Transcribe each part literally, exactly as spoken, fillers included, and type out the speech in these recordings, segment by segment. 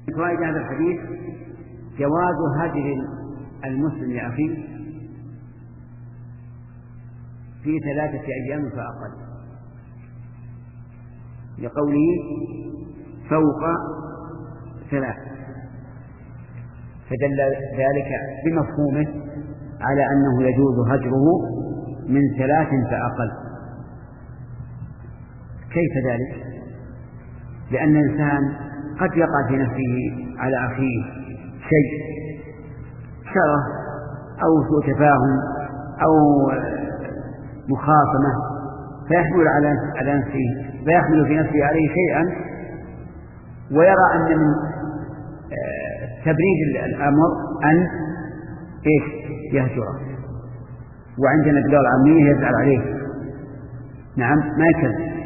فوائد هذا الحديث جواز هجر المسلم لأخيه في ثلاثة أيام فأقل، لقوله فوق ثلاث، فدل ذلك بمفهومه على أنه يجوز هجره من ثلاث فأقل. كيف ذلك؟ لأن الإنسان قد يقع في نفسه على أخيه شيء شره أو سوء تفاهم أو مخاصمة فيحمل على نفسه فيحمل في نفسه عليه شيئا، ويرى أن من تبريد الأمر أن إيش يهجره، وعندنا الدولة العامية يزعل عليه، نعم ما يكذب،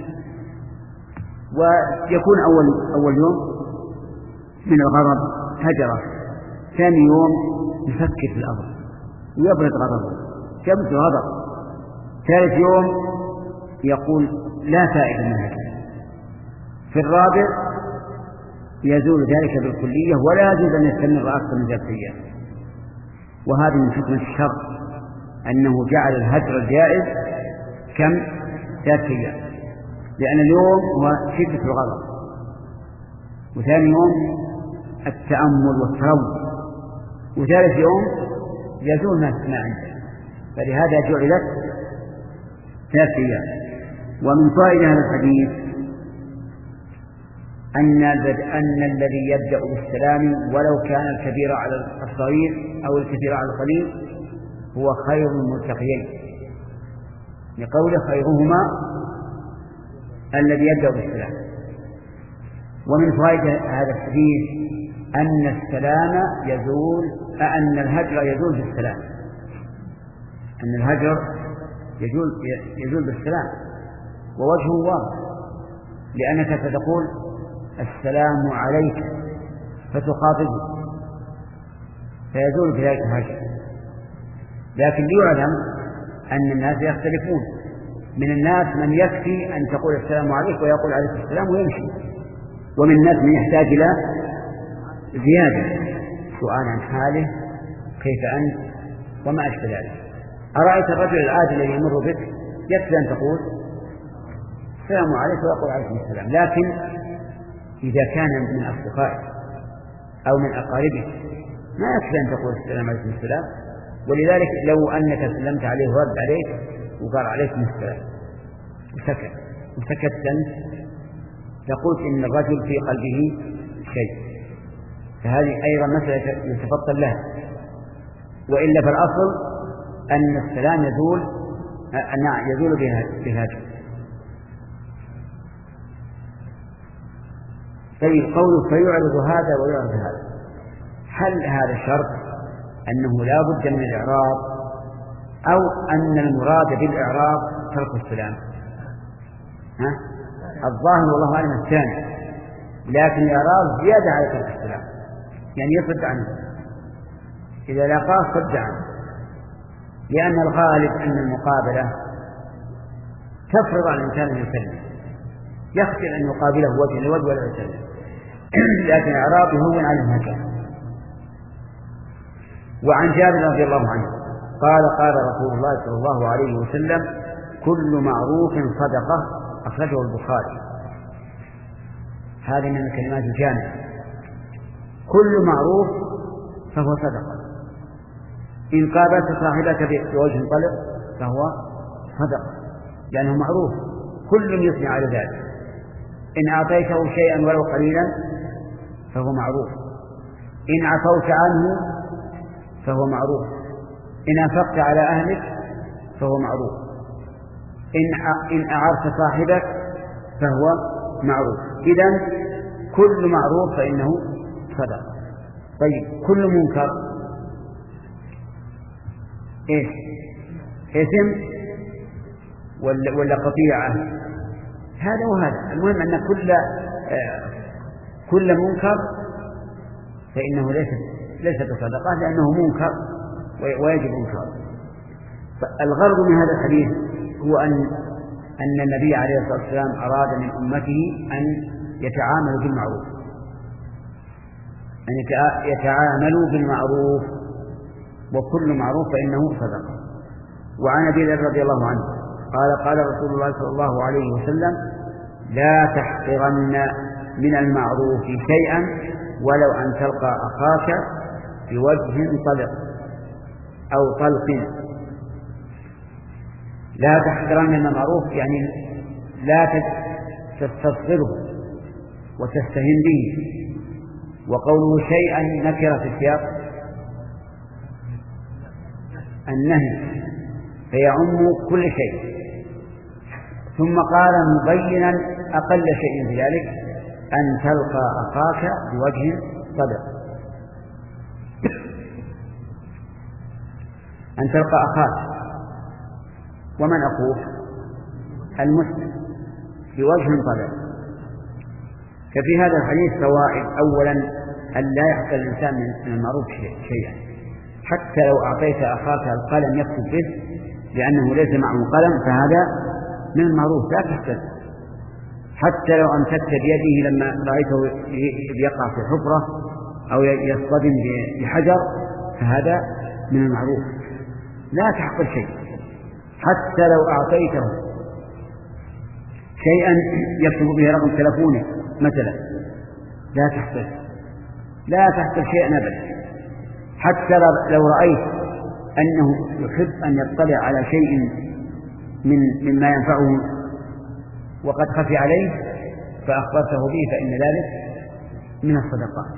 ويكون أول أول يوم من الغضب هجره، ثاني يوم يفكر في الأمر ويبرد غضبه يبرد غضب، ثالث يوم يقول لا فائدة من هجره، في الرابع يزول ذلك بالكلية ولا يجوز أن يستمر أكثر من ذلك أيام. وهذه من حكمة الشر أنه جعل الهجر الجائز كم ذات أيام، لأن اليوم هو شدة الغضب، وثاني يوم التأمل والتروي، وثالث يوم يزول ما عنده، فلهذا جعلت ثلاث أيام. ومن فوائد هذا الحديث أن أن الذي يبدأ بالسلام ولو كان الكبير على الصغير أو الكثير على القليل هو خير الملتقيين، لقول خيرهما الذي يبدأ بالسلام. ومن فوائد هذا الحديث أن السلام يزول أن الهجر يزول بالسلام، أن الهجر يزول يزول بالسلام، ووجهه واضح، لأنك ستقول السلام عليك فتخاطبه فيزول بذلك الهجر. لكن ليعلم أن الناس يختلفون، من الناس من يكفي أن تقول السلام عليك ويقول عليك السلام ويمشي، ومن الناس من يحتاج إلى زيادة سؤال عن حاله كيف أنت وما أشبه ذلك. أرأيت الرجل العادي الذي يمر بك يكفي أن تقول السلام عليك ويقول عليكم السلام، لكن إذا كان من أصدقائك أو من أقاربك ما يكفي أن تقول السلام عليكم السلام، ولذلك لو أنك سلمت عليه ورد عليك وقال عليكم السلام وسكت وسكت أنت تقول إن الرجل في قلبه شيء، فهذه أيضا مسألة يتفضل لها، وإلا فالأصل أن السلام يزول نعم يزول بهذا. طيب قوله فيعرض هذا ويعرض هذا، هل هذا شرط أنه لا بد من الإعراض أو أن المراد بالإعراض ترك السلام؟ ها؟ الظاهر والله أعلم الثاني، لكن الإعراض زيادة على ترك السلام، يعني يصد عنه، إذا لاقاه صد عنه، لأن الغالب أن المقابلة تفرض على الإنسان أن يسلم، يخجل أن يقابله وجه لوجه ولا يسلم، لكن الإعراض يهون على الهجر. وعن جابر رضي الله عنه قال قال رسول الله صلى الله عليه وسلم كل معروف صدقة، أخرجه البخاري. هذه من الكلمات الجامعة، كل معروف فهو صدقة، إن قابلت صاحبك بوجه طلق فهو صدقة لأنه معروف، كل يثني على ذلك، إن أعطيته شيئا ولو قليلا فهو معروف، إن عفوت عنه فهو معروف، إن أنفقت على أهلك فهو معروف، إن أعرت صاحبك فهو معروف. إذن كل معروف فإنه صدقة. طيب كل منكر إيش؟ إثم ولا, ولا قطيعة؟ هذا وهذا، المهم أن كل آه كل منكر فإنه ليس ليس بصدقة لأنه منكر ويجب منكر. الغرض من هذا الحديث هو أن أن النبي عليه الصلاة والسلام أراد من أمته أن يتعاملوا بالمعروف، أن يتعاملوا بالمعروف، وكل معروف فإنه صدقة. وعن أبي ذر رضي الله عنه قال قال رسول الله صلى الله عليه وسلم: لا تحقرن من المعروف شيئا ولو أن تلقى أخاك بوجه طلق أو طلق. لا تحقرن من المعروف يعني لا تستصغره وتستهن به. وقوله شيئا نكر في السياق النهي فيعم كل شيء، ثم قال مبينا أقل شيء في ذلك: أن تلقى أخاك بوجه صدق. أن تلقى أخاك، ومن أخوك؟ المسلم، بوجه صدق. ففي هذا الحديث فوائد: أولا أن لا يحقر الإنسان من المعروف شيئا، حتى لو أعطيت أخاك القلم يكتب به لأنه ليس معه قلم فهذا من المعروف لا تحتاج. حتى لو أمسكت بيده لما رأيته يقع في حفرة أو يصطدم بحجر فهذا من المعروف، لا تحقر شيء. حتى لو أعطيته شيئا يكتب به رقم تلفونه مثلا لا تحقر، لا تحقر شيئا أبدا. حتى لو رأيت أنه يحب أن يطلع على شيء من مما ينفعه وقد خفي عليه فأخبرته به فإن ذلك من الصدقات.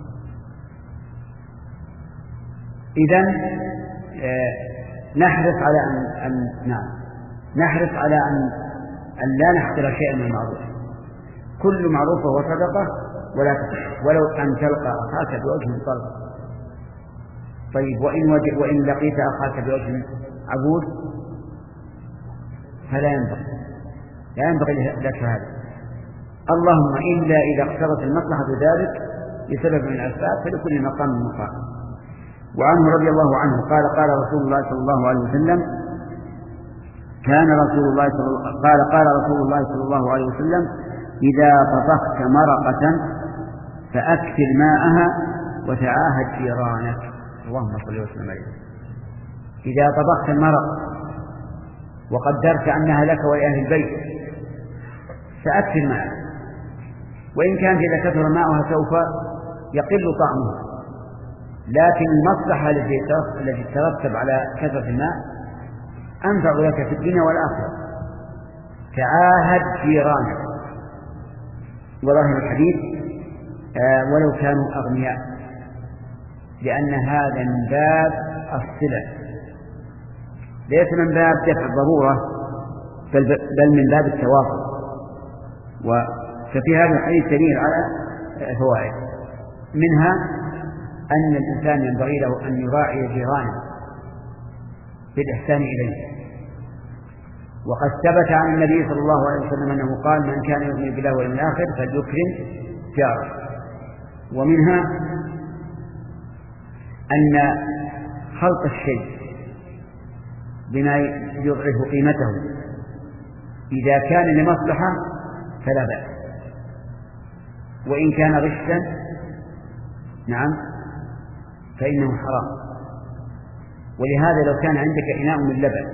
إذن آه نحرص على أن, أن نعم نحرص على أن, أن لا نحقر شيئا من المعروف. كل معروف هو صدقة ولا تحقر، ولو أن تلقى أخاك بوجه طلق. طيب وإن, وجه وإن لقيت أخاك بوجه عبود فلا ينبغي لا ينبغي لك هذا، اللهم إلا إذا اقتضت المصلحة ذلك بسبب من الأسباب فلكل مقام مقام. وعنه رضي الله عنه قال قال رسول الله صلى الله عليه وسلم: كان رسول الله صلى الله قال قال رسول الله صلى الله عليه وسلم: إذا طبخت مرقة فأكثر ماءها وتعاهد جيرانك. اللهم صل وسلم عليه. إذا طبخت المرق وقدرت أنها لك ولأهل البيت فأكثر ماءها، وإن كانت إذا كثر ماءها سوف يقل طعمها، لكن المصلحة التي تترتب على كثرة الماء أنفع لك في الدنيا والآخرة. تعاهد جيرانك. وظاهر الحديث آه ولو كانوا أغنياء، لأن هذا من باب الصلة ليس من باب دفع الضرورة بل من باب التواصل. وفي هذا الحديث دليل على فوائد، منها أن الإنسان ينبغي له أن يراعي جيرانه بالإحسان إليه. وقد ثبت عن النبي صلى الله عليه وسلم أنه قال: من كان يؤمن بالله واليوم الآخر فليكرم جاره. ومنها أن خلط الشيء بما يضعف قيمته إذا كان لمصلحة فلا بأس، وإن كان غشا نعم فإنه حرام. ولهذا لو كان عندك إناء من لبن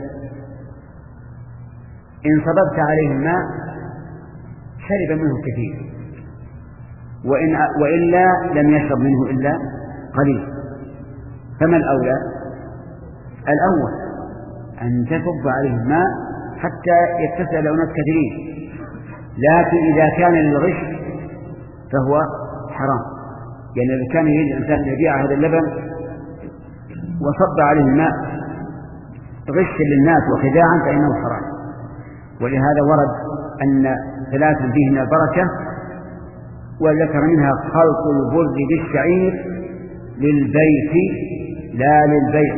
إن صببت عليه الماء شرب منه كثير، وإن وإلا لم يشرب منه إلا قليل. فما الأولى؟ الأول أن تصب عليه الماء حتى يتسع له ناس كثيرين، لكن إذا كان للغش فهو حرام. يعني إذا كان يريد الإنسان أن يبيع هذا اللبن وصب عليه الماء غشا للناس وخداعا فإنه حرام. ولهذا ورد أن ثلاثا فيه من البركة، وذكر منها خلط البر بالشعير للبيت لا للبيع.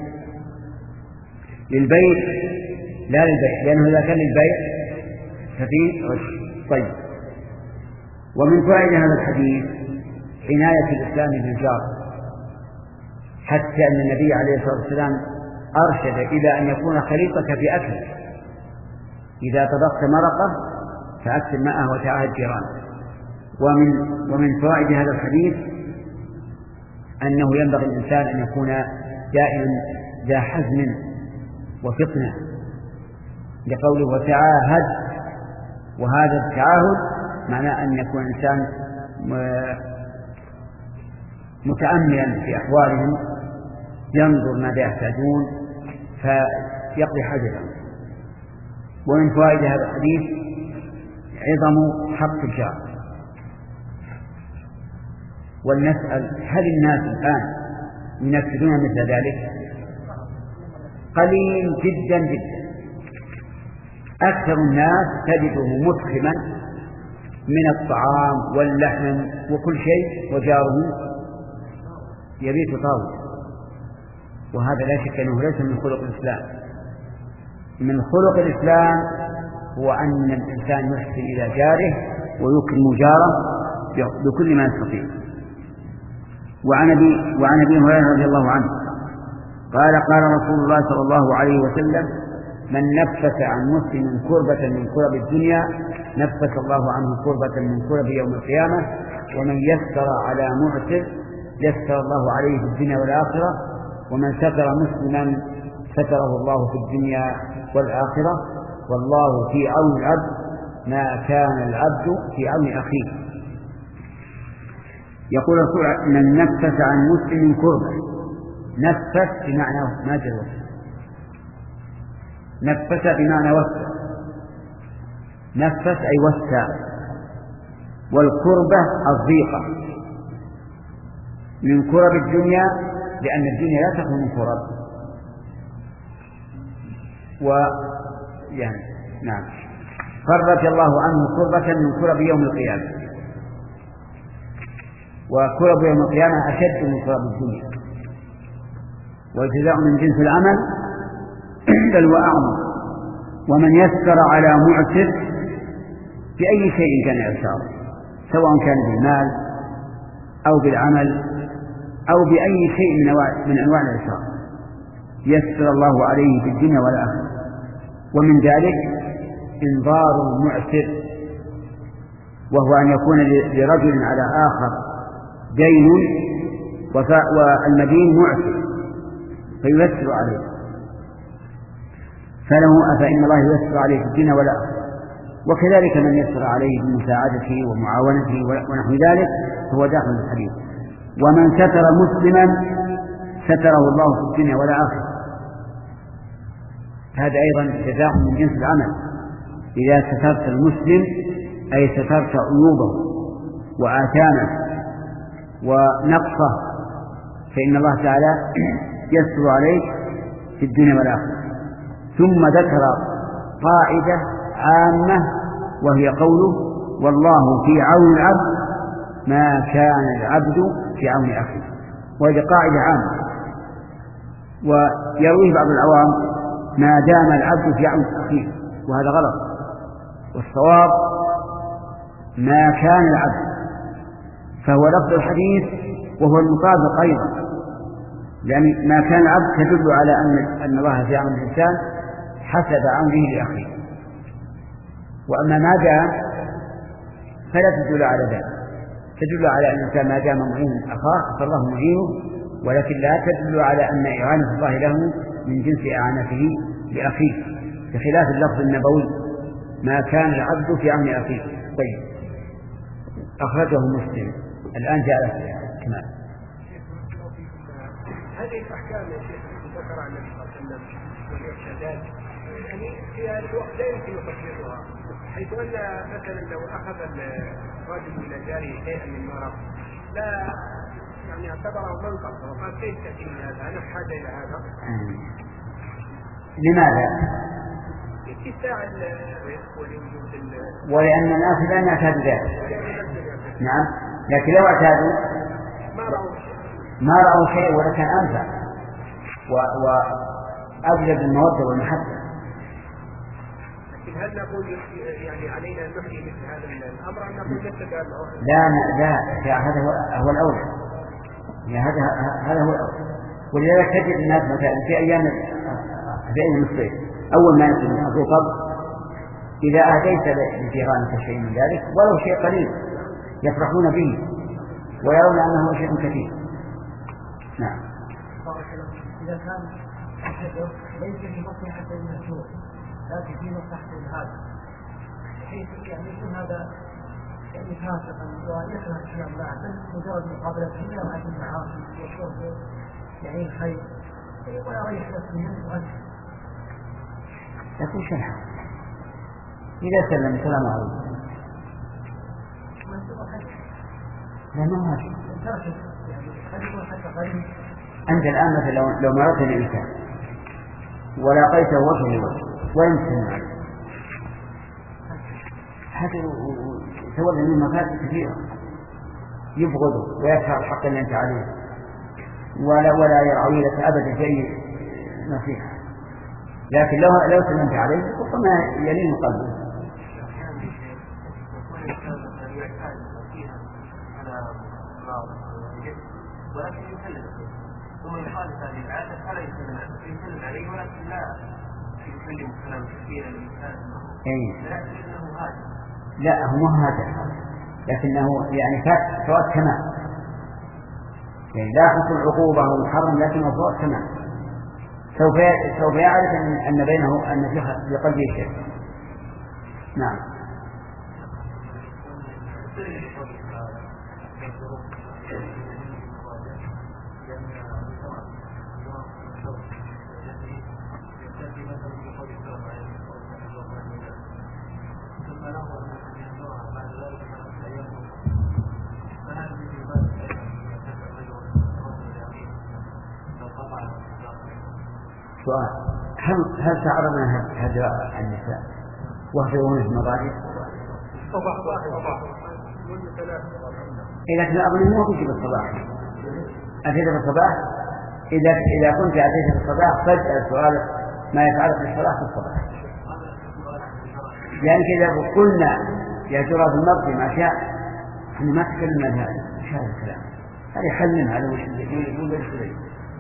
للبيع لا للبيع، لأنه إذا كان للبيع ففيه غش. طيب، ومن فوائد هذا الحديث عناية الإسلام بالجار، حتى أن النبي عليه الصلاة والسلام أرشد إلى أن يكون خليطك في أكل. إذا طبخت مرقة فأكثر ماءه وتعاهد جيرانه. ومن ومن فوائد هذا الحديث أنه ينبغي الإنسان أن يكون دائما ذا حزم وفطنة، لقوله وتعاهد، وهذا التعاهد معناه أن يكون الإنسان متأملا في أحوالهم، ينظر ماذا يحتاجون فيقضي حاجتهم. ومن فوائد هذا الحديث عظم حق الجار. ولنسأل هل الناس الآن ينفذون مثل ذلك؟ قليل جدا جدا. أكثر الناس تجده متخما من الطعام واللحم وكل شيء، وجاره يبيت طاولا، وهذا لا شك أنه ليس من خلق الإسلام. من خلق الإسلام هو أن الإنسان يحسن إلى جاره ويكرم جاره بكل ما يستطيع. وعن أبي وعن أبي هريرة رضي الله عنه قال قال رسول الله صلى الله عليه وسلم: من نفس عن مسلم كربة من كرب الدنيا نفس الله عنه كربة من كرب يوم القيامة، ومن يسر على معسر يسر الله عليه في الدنيا والآخرة، ومن ستر مسلما ستره الله في الدنيا والآخرة، والله في عون العبد ما كان العبد في عون أخيه. يقول الرسول: من نفس عن مسلم كربة. نفس بمعنى ما جرى، نفس بمعنى وسع، نفس أي وسع. والكربة الضيقة من كرب الدنيا، لأن الدنيا لا تكون من كرب. ويعني نعم فرج الله عنه كربة من كرب يوم القيامة، وكرب يوم القيامة أشد من كرب الدنيا، والجزاء من جنس العمل بل وأعظم. ومن يسر على معسر بأي شيء كان يسره، سواء كان بالمال أو بالعمل أو بأي شيء من أنواع من أنواع الإسراف، يسر الله عليه في الدنيا والآخرة. ومن ذلك إنظار المعسر، وهو أن يكون لرجل على آخر دين والمدين معسر فييسر عليه، فله فإن الله ييسر عليه في الدنيا والآخرة. وكذلك من يسر عليه بمساعدته ومعاونته ونحو ذلك فهو داخل الحديث. ومن ستر مسلما ستره الله في الدنيا والآخرة، هذا أيضا جزاء من جنس العمل. إذا سترت المسلم أي سترت عيوبه وآثامه ونقصه، فإن الله تعالى يسر عليك في الدنيا والآخرة. ثم ذكر قاعدة عامة وهي قوله: والله في عون العبد ما كان العبد في عون أخيه. وهذه قاعدة عامة، ويرويه بعض العوام ما دام العبد في عون أخيه، وهذا غلط. والصواب ما كان العبد، فهو لفظ الحديث وهو المطابق أيضا، لأن ما كان العبد تدل على أن أن الله في عون الإنسان حسب عونه لأخيه. وأما ما دام فلا تدل على ذلك، تدل على أن الإنسان ما دام معين أخاه فالله معينه، ولكن لا تدل على أن إعانة الله له من جنس إعانته لأخيه، بخلاف اللفظ النبوي ما كان العبد في عون أخيه. طيب، أخرجه مسلم. الآن جاء كمان هذه الأحكام يا شيخ ذكر عن النبي صلى الله عليه وسلم والإرشادات، يعني في الوقت لا يمكن تطبيقها، حيث أن مثلا لو أخذ الرجل من جاره شيئا من مرض لا يعني اعتبره منقص، وقال كيف تأتي من هذا؟ أنا بحاجة إلى هذا. لماذا؟ اتساع الرزق ولوجود ولأن الناس لا يعتادوا ذلك. نعم، لكن لو اعتادوا ما رأوا ما رأوا شيء ولا كان أنفع وأجلب المودة والمحبة. لكن هل نقول يعني علينا أن نحيي مثل هذا الأمر أم نقول مثل هذا؟ لا لا، هذا هو الأولى، هذا هذا هو الأولى. ولذلك تجد الناس مثلا في أيام في أيام الصيف أول ما يصل من الرطب إذا أهديت لجيرانك شيء من ذلك ولو شيء قليل يفرحون به ويرون أنه شيء كثير. نعم. إذا كان الحجر ليس في مصلحة المشروع لكن في مصلحة الهادف، بحيث يعني يكون هذا يعني فاسقا ويكره الكلام معه، بل مجرد مقابلة هنا وعد المعاصي وشرب يعني الخير ويريح نفسه منه وأنت يكون شرحا إذا سلم السلام عليكم لا ما هو أنت الآن مثلا لو مررت الإنسان ولاقيته وجه لوجه ويمسلم عليه هذا تولى منه مفاسد كثيرة، يبغضه ويكره الحق اللي أنت عليه ولا ولا يرعوي لك أبدا شيء نصيحة، لكن لو لو سلمت عليه ربما يلين قلبه. ولكن يسلم ثم يخالف هذه العادة فلا يسلم يسلم عليه، ولكن لا يسلم كلام كثيرا للإنسان لأنه هذا لا هو ما هذا، لكنه يعني فوات كمال، يعني لا حصل عقوبة ومحرم لكنه فوات كمال، سوف سوف يعرف أن بينه أن في قلبه شيء. نعم. سؤال: هل هل تعرضنا هجر النساء وهجرون في المضاجع؟ إذا كان أظن مو بيجي بالصباح، أتيت بالصباح، إذا إذا كنت أتيت بالصباح فاسأل سؤال ما يتعلق بالصلاة في الصباح، لأن إذا قلنا يهجر في المرض ما شاء احنا ما تكلمنا بهذا، مش هذا الكلام، هذا يحلم هذا وش يقول بالسليم.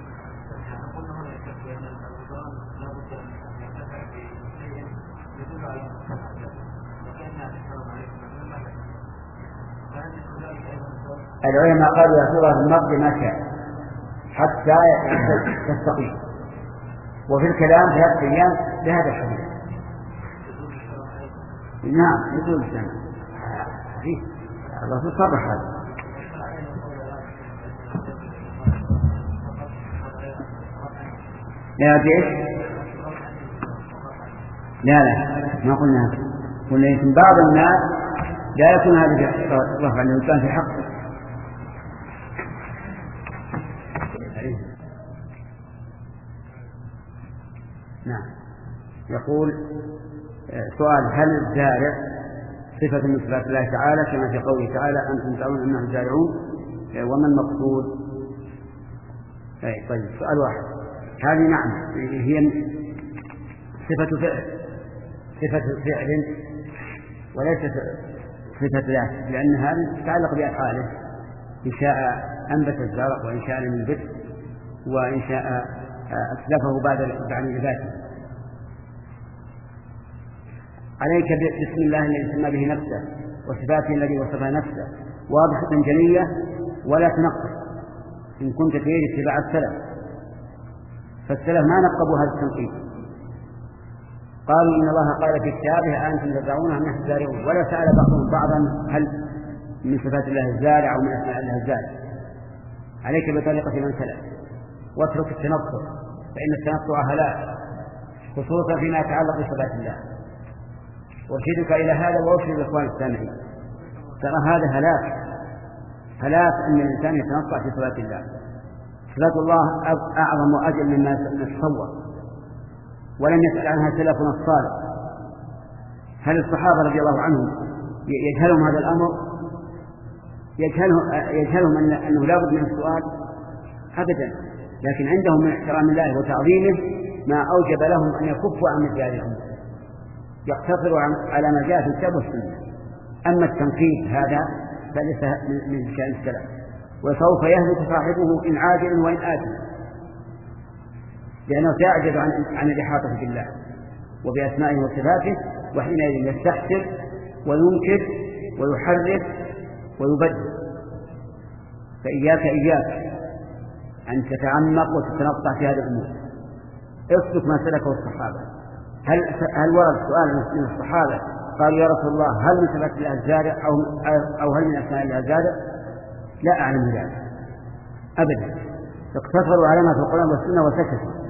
العلماء قالوا يأثرها في المرض ما شاء حتى تستقيم، وفي الكلام في هذا الأيام بهذا الحديث. نعم يقول السنة حديث الرسول صرح هذا. لا جيش لا لا ما قلنا هذا، قلنا يمكن بعض الناس لا يكون هذا رفع الإنسان في حقه. نعم. يقول سؤال: هل الزارع صفة من صفات الله تعالى كما في قوله تعالى أنتم تعلمون أنهم زارعون، وما المقصود؟ طيب سؤال واحد. هذه نعم هي صفة فعل، صفة فعل وليست صفة ذات، لأن هذه تتعلق بأفعاله، إن شاء أنبت الزرع وإن شاء لم ينبت وإن شاء أسلفه بعد بعد نباته. عليك بسم الله الذي سمى به نفسه وصفاته الذي وصفها نفسه واضحة جلية ولا تنقص إن كنت تريد اتباع السلف، فالسلف ما نقبوا هذا التنقيب، قالوا إن الله قال في كتابه أنتم تزرعون أم نحن الزارعون، ولا سأل بعضهم بعضا هل من صفات الله الزارع أو من أسماء الله الزارع. عليك بطريقة من سلف واترك التنطع، فإن التنطع هلاك خصوصا فيما يتعلق بصفات الله. وارشدك إلى هذا وارشد الإخوان السامعين، ترى هذا هلاك هلاك أن الإنسان يتنطع في صفات الله. صفات الله أعظم وأجل مما نتصور، ولم يسأل عنها سلفنا الصالح. هل الصحابة رضي الله عنهم يجهلهم هذا الأمر؟ يجهلهم, يجهلهم أن أنه لا بد من السؤال؟ أبدا، لكن عندهم من احترام الله وتعظيمه ما أوجب لهم أن يكفوا عن مثل هذه الأمور، يقتصروا على ما جاء في الكتاب والسنة. أما التنقيب هذا فليس من شأن السلف، وسوف يهلك صاحبه إن عاجل وإن آجل، لأنه سيعجز عن عن الإحاطة بالله وبأسمائه وصفاته، وحينئذ يستحسر وينكر ويحرف ويبدل. فإياك إياك أن تتعمق وتتنطع في هذه الأمور. اسلك ما سلكه الصحابة. هل هل ورد سؤال من الصحابة قالوا يا رسول الله هل من صفات الله الزارع أو أو هل من أسماء الله الزارع؟ لا أعلم ذلك أبدا، اقتصروا على ما في القرآن والسنة وسكتوا.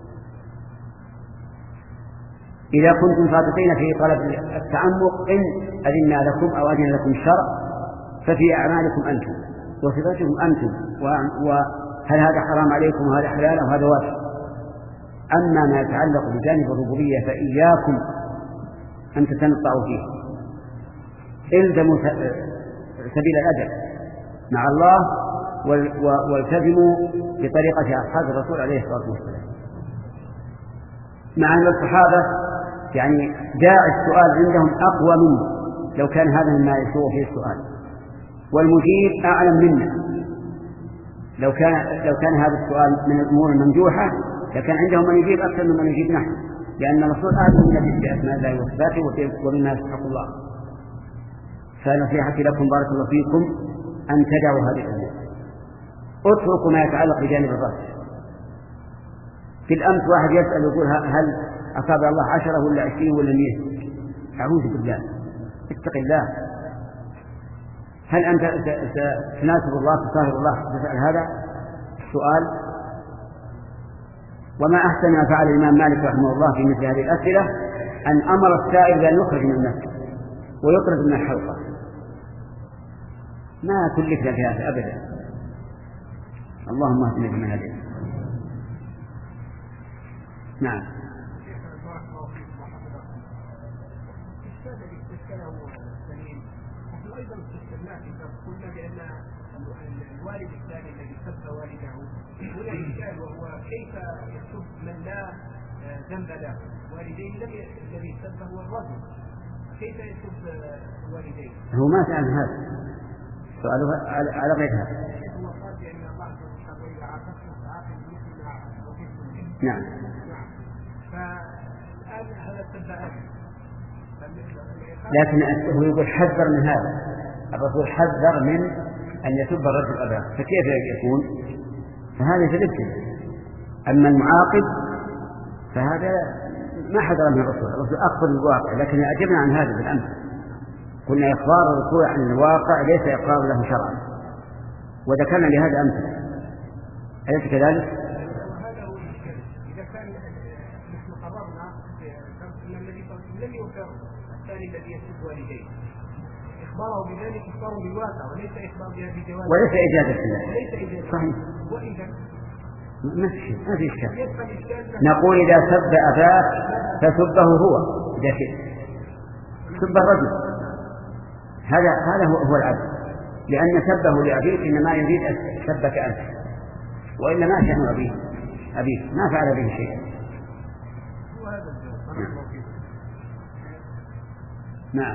إذا كنتم صادقين في طلب التعمق إن أذنا لكم أو أذن لكم الشرع ففي أعمالكم أنتم وصفاتكم أنتم، وهل هذا حرام عليكم وهذا حلال وهذا واجب. أما ما يتعلق بجانب الربوبية فإياكم أن تتنطعوا فيه، الزموا سبيل الأدب مع الله والتزموا بطريقة أصحاب الرسول عليه الصلاة والسلام. مع أن الصحابة يعني داعي السؤال عندهم أقوى منه لو كان هذا مما يسوء فيه السؤال، والمجيب أعلم منا. لو كان لو كان هذا السؤال من الأمور الممدوحة لكن عندهم من يجيب أكثر مما نجيب نحن، لأن الرسول أعلم منا بأسماء الله وصفاته وبما يستحق الله. فنصيحتي لكم بارك الله فيكم أن تدعوا هذه الأمور، اتركوا ما يتعلق بجانب الرأس. في الأمس واحد يسأل يقول هل أصاب الله عشرة ولا عشرين ولا مئة؟ أعوذ بالله، اتق الله. هل أنت تناسب الله تطهر الله تسأل هذا السؤال؟ وما أحسن ما فعل الإمام مالك رحمه الله في مثل هذه الأسئلة أن أمر السائل بأن يخرج من المسجد ويطرد من الحلقة. ما كلفنا في هذا أبدا. اللهم اهدنا فيمن هديت. نعم. أيضا استثناء إذا قلنا بأن الوالد الثاني الذي سب والده هنا إشكال، وهو كيف يسب من لا ذنب له؟ والديه لم الذي سبه هو الرجل، كيف يسب والديه؟ هو ما سأل هذا سؤاله على غير هذا. هو قال بأن الله سبحانه وتعالى عاقبته فعاقب مثل ما عاقبته. نعم. فالآن هذا سب أبي، لكن هو يقول حذر من هذا، الرسول حذر من أن يسب الرجل أباه، فكيف يكون؟ فهذا يتذكر. أما المعاقب فهذا ما حذر من الرسول، الرسول أخبر الواقع، لكن أجبنا عن هذا بالأمس قلنا إخبار الرسول عن الواقع ليس إقرار له شرعا، وذكرنا لهذا أمثلة. أليس كذلك؟ وهذا هو الإشكال. إذا كان نحن قررنا أن النبي صلى الله عليه وسلم لم ينكر الثاني الذي يسب والديه، إخباره بذلك إخباره بالواقع وليس إخبار بجواز وليس إجازة وليس إجازة. صحيح. وإذا ما في ما في إشكال. يبقى الإشكال نقول إذا سب أباك فسبه هو، إذا شئت سب الرجل، هذا هذا هو هو العدل، لأن سبه لأبيك إنما يريد أن سبك أنت، وإلا ما شأن أبيه أبيك ما فعل به شيئا. نعم.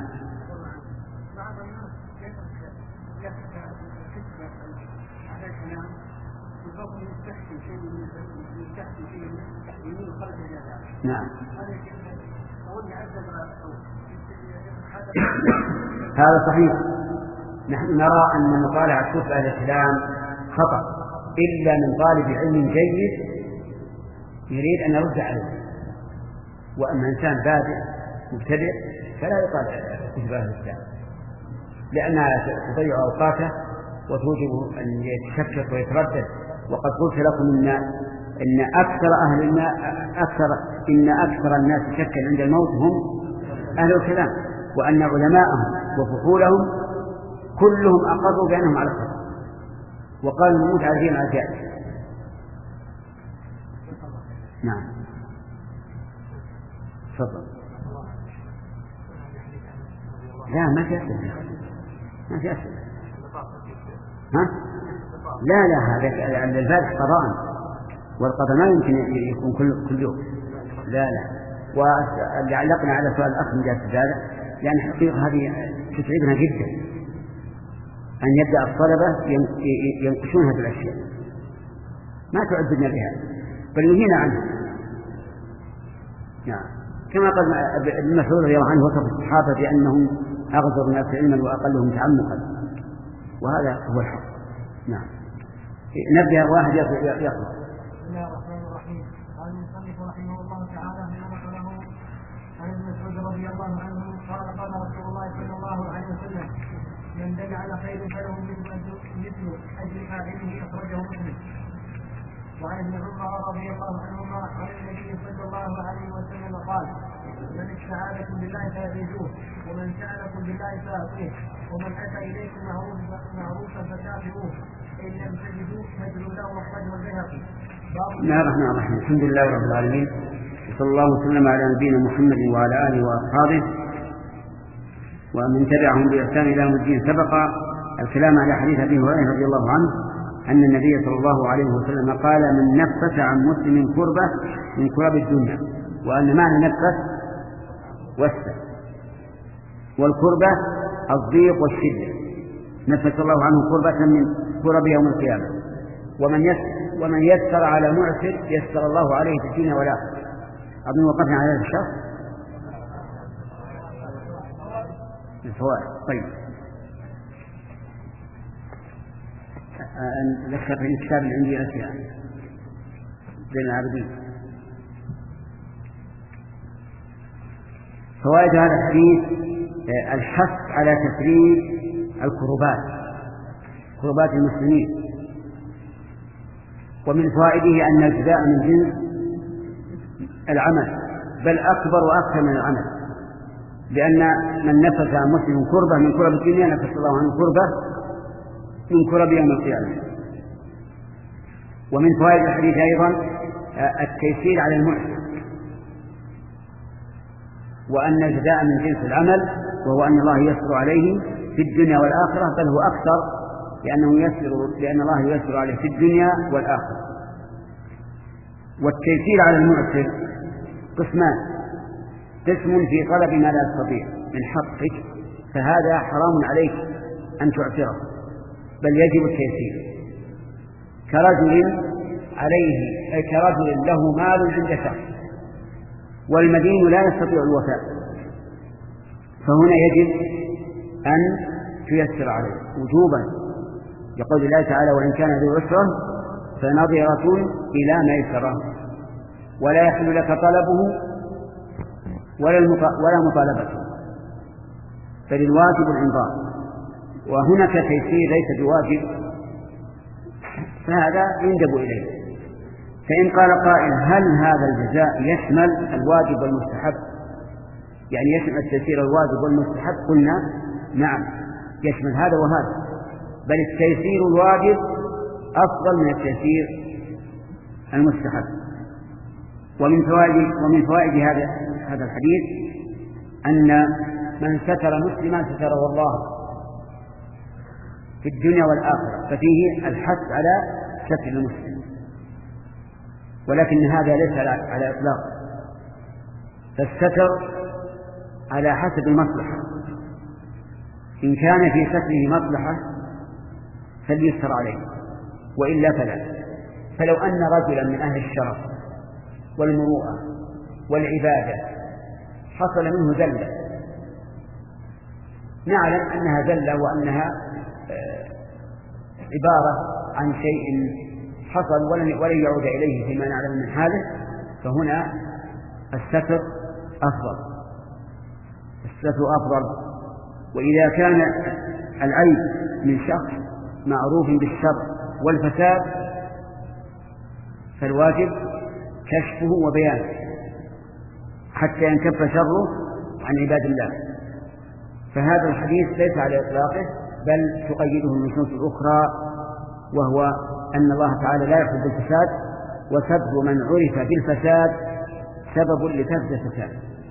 نعم. هذا صحيح. نحن نرى أن مطالعة كتب أهل الإسلام خطأ إلا من طالب علم جيد يريد أن يرد عليه، وأما إنسان بادئ مبتدئ فلا يطالع كتب أهل الإسلام لأنها تضيع أوقاته وتوجب أن يتشكك ويتردد. وقد قلت لكم إن إن أكثر أهل الماء أكثر إن أكثر الناس شكا عند الموت هم أهل الكلام، وأن علماءهم وفحولهم كلهم أقروا بأنهم على الخطأ وقالوا الموت على دين الجائز. نعم. تفضل. لا ما في أسئلة، ما في أسئلة. ها؟ لا لا هذا الفاتح قضاء، والقضاء ما يمكن يكون كل كل يوم. لا لا. وعلقنا على سؤال الأخ من جهة الزادة، لأن الحقيقة هذه تتعبنا جدا أن يبدأ الطلبة ينقشون هذه الأشياء، ما تعبدنا بها بل ينهينا عنها. نعم. كما قال ابن مسعود رضي الله عنه وصف الصحابة بأنهم أغزر الناس علما وأقلهم تعمقا، وهذا هو الحق. نعم. نبه واحد يقرأ. بسم الله الرحمن الرحيم. قال المصنف رحمه الله تعالى حين له عن ابن مسعود رضي الله عنه قال قال رسول الله صلى الله عليه وسلم من دل على خير فله مثل اجر فاعله اخرجه مسلم. وعن ابن عمر رضي الله عنهما عن النبي صلى الله عليه وسلم قال من استعاذكم بالله فاعيذوه ومن سألكم بالله فاعطوه ومن اتى اليكم معروفا فكافئوه ان لم تجدوا فادعوا له واخرجه البيهقي. بسم الله الرحمن الرحيم. الحمد لله رب العالمين وصلى الله وسلم على نبينا محمد وعلى اله واصحابه ومن تبعهم باحسان الى يوم الدين. سبق الكلام على حديث ابي هريره رضي الله عنه ان النبي صلى الله عليه وسلم قال من نفس عن مسلم كربه من كرب الدنيا، وان معنى نفس وسع، والكربه الضيق والشده. نفس الله عنه كربه من كرب يوم القيامه. ومن يسر ومن يسر على معسر يسر الله عليه في الدنيا والآخرة. أظن وقفنا على هذا الشرط الفوائد. طيب ذكر في الكتاب اللي عندي أشياء بين العابدين. فوائد هذا الحديث الحث على تفريج الكربات كربات المسلمين. ومن فوائده أن الجزاء من جنس العمل، بل أكبر وأكثر من العمل، لأن من نفس عن مسلم كربة من كرب الدنيا نفس الله عنه كربة من كرب يوم القيامة. ومن فوائد الحديث أيضا التيسير على المعسر، وأن الجزاء من جنس العمل، وهو أن الله يسر عليه في الدنيا والآخرة، بل هو أكثر لأنه يسر لأن الله يسر عليه في الدنيا والآخرة. والتيسير على المعسر قسمان: قسم في طلب ما لا تستطيع من حقك، فهذا حرام عليك أن تعسره، بل يجب التيسير، كرجل عليه أي كرجل له مال عند شخص والمدين لا يستطيع الوفاء، فهنا يجب أن تيسر عليه وجوبا، يقول الله تعالى: وإن كان ذو عسرة فنظرة إلى ميسرة، ولا يحل لك طلبه ولا مطالبته، فللواجب الإنظار. وهناك تيسير ليس بواجب، فهذا يندب إليه. فإن قال قائل: هل هذا الجزاء يشمل الواجب والمستحب؟ يعني يشمل التيسير الواجب والمستحب؟ قلنا نعم، يشمل هذا وهذا، بل التيسير الواجب أفضل من التيسير المستحب. ومن فوائد ومن فوائد هذا هذا الحديث أن من ستر مسلما ستره الله في الدنيا والآخرة، ففيه الحث على ستر المسلم، ولكن هذا ليس على إطلاق، فالستر على حسب المصلحة. إن كان في ستره مصلحة فليستر عليه، وإلا فلا. فلو أن رجلا من أهل الشرف والمروءة والعبادة حصل منه زلة، نعلم أنها زلة وأنها عبارة عن شيء حصل ولن يعود إليه فيما نعلم من حاله، فهنا الستر أفضل الستر أفضل. وإذا كان العيب من شخص معروف بالشر والفساد فالواجب كشفه وبيانه حتى ينكف شره عن عباد الله. فهذا الحديث ليس على إطلاقه، بل تقيده النصوص الأخرى، وهو أن الله تعالى لا يحب الفساد، وسب من عرف بالفساد سبب لتفسد الفساد.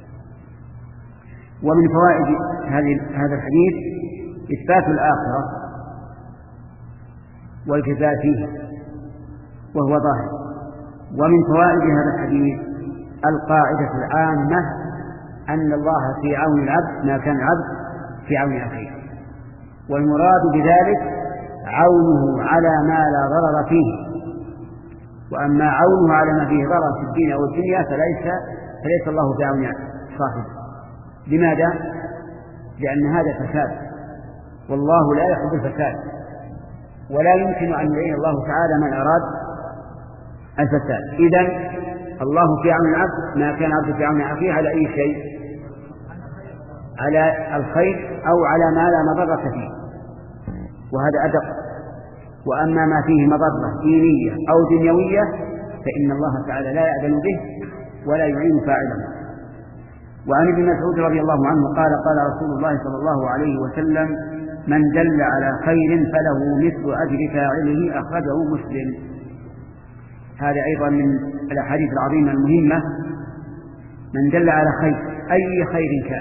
ومن فوائد هذا الحديث إثبات الآخرة والجزاء فيه، وهو ظاهر. ومن فوائد هذا الحديث القاعدة العامة أن الله في عون العبد ما كان العبد في عون أخيه، والمراد بذلك عونه على ما لا ضرر فيه، وأما عونه على ما فيه ضرر في الدين أو الدنيا فليس فليس الله في عون صاحبه. لماذا؟ لأن هذا فساد، والله لا يحب الفساد، ولا يمكن أن يعين الله تعالى من أراد الفساد. إذن الله في عون العبد ما كان عبد في عون أخيه على أي شيء، على الخير أو على ما لا مضرة فيه، وهذا أدق. وأما ما فيه مضرة دينية أو دنيوية فإن الله تعالى لا يأذن به ولا يعين فاعله. وعن ابن مسعود رضي الله عنه قال قال رسول الله صلى الله عليه وسلم: من دل على خير فله مثل أجر فاعله، أخرجه مسلم. هذا أيضا من الأحاديث العظيمة المهمة. من دل على خير أي خير كان،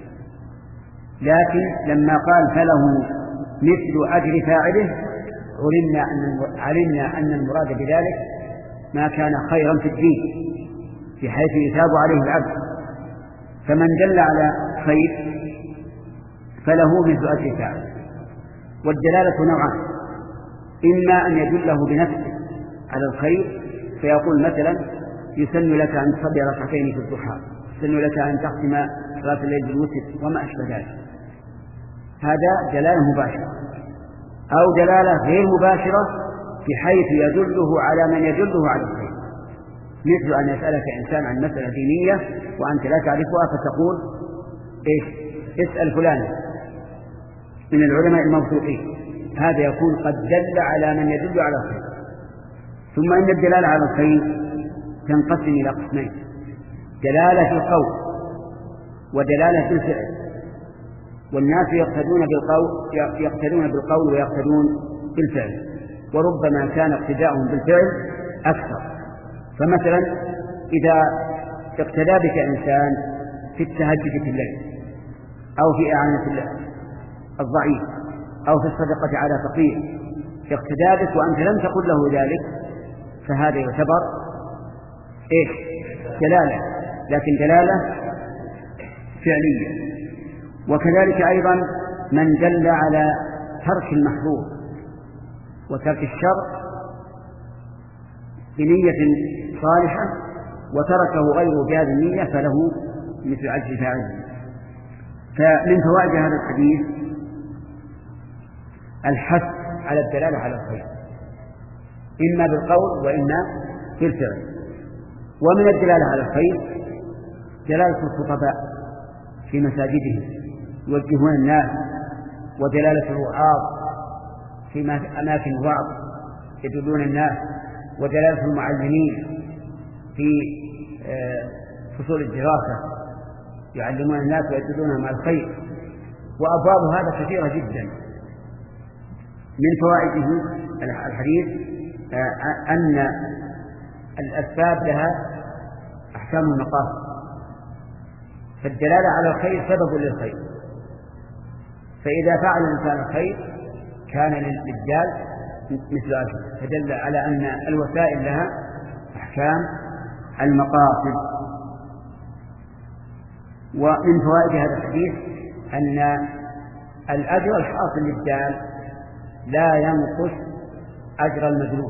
لكن لما قال فله مثل أجر فاعله علمنا أن علمنا أن المراد بذلك ما كان خيرا في الدين بحيث يثاب عليه العبد. فمن دل على خير فله مثل أجر فاعله. والدلالة نوعان: إما أن يدله بنفسه على الخير فيقول مثلا: يسن لك أن تصلي ركعتين في الضحى، يسن لك أن تختم صلاة الليل بالوتر وما أشبه ذلك. هذا دلالة مباشرة. أو دلالة غير مباشرة بحيث يدله على من يدله على الخير، مثل أن يسألك إنسان عن مسألة دينية وأنت لا تعرفها فتقول: إيش؟ اسأل فلانا من العلماء الموثوقين. هذا يكون قد دل على من يدل على الخير. ثم إن الدلالة على الخير تنقسم إلى قسمين: دلالة في القول ودلالة في الفعل. والناس يقتدون بالقول يقتدون بالقول ويقتدون بالفعل، وربما كان اقتداؤهم بالفعل أكثر. فمثلا إذا اقتدى بك إنسان في التهجد في الليل أو في إعانة الضعيف أو في الصدقة على فقير، اقتدى بك وأنت لم تقل له ذلك، فهذا يعتبر إيش؟ دلالة، لكن دلالة فعلية. وكذلك أيضا من دل على ترك المحظور وترك الشر بنية صالحة وتركه غيره بهذه النية فله مثل أجر فاعله. فمن فوائد هذا الحديث الحث على الدلالة على الخير، إما بالقول وإما بالفعل. ومن الدلالة على الخير دلالة الخطباء في مساجدهم يوجهون الناس، ودلالة الوعاظ في أماكن الوعظ يدلون الناس، ودلالة المعلمين في فصول الدراسة يعلمون الناس ويدلونهم على الخير. وأبواب هذا كثيرة جدا. من فوائده الحديث أن الأسباب لها أحكام المقاصد، فالدلالة على الخير سبب للخير، فإذا فعل الإنسان الخير كان للدال مثل أجر، فدل على أن الوسائل لها أحكام المقاصد. ومن فوائد هذا الحديث أن الأجر الحاصل للدال لا ينقص أجر المدلول،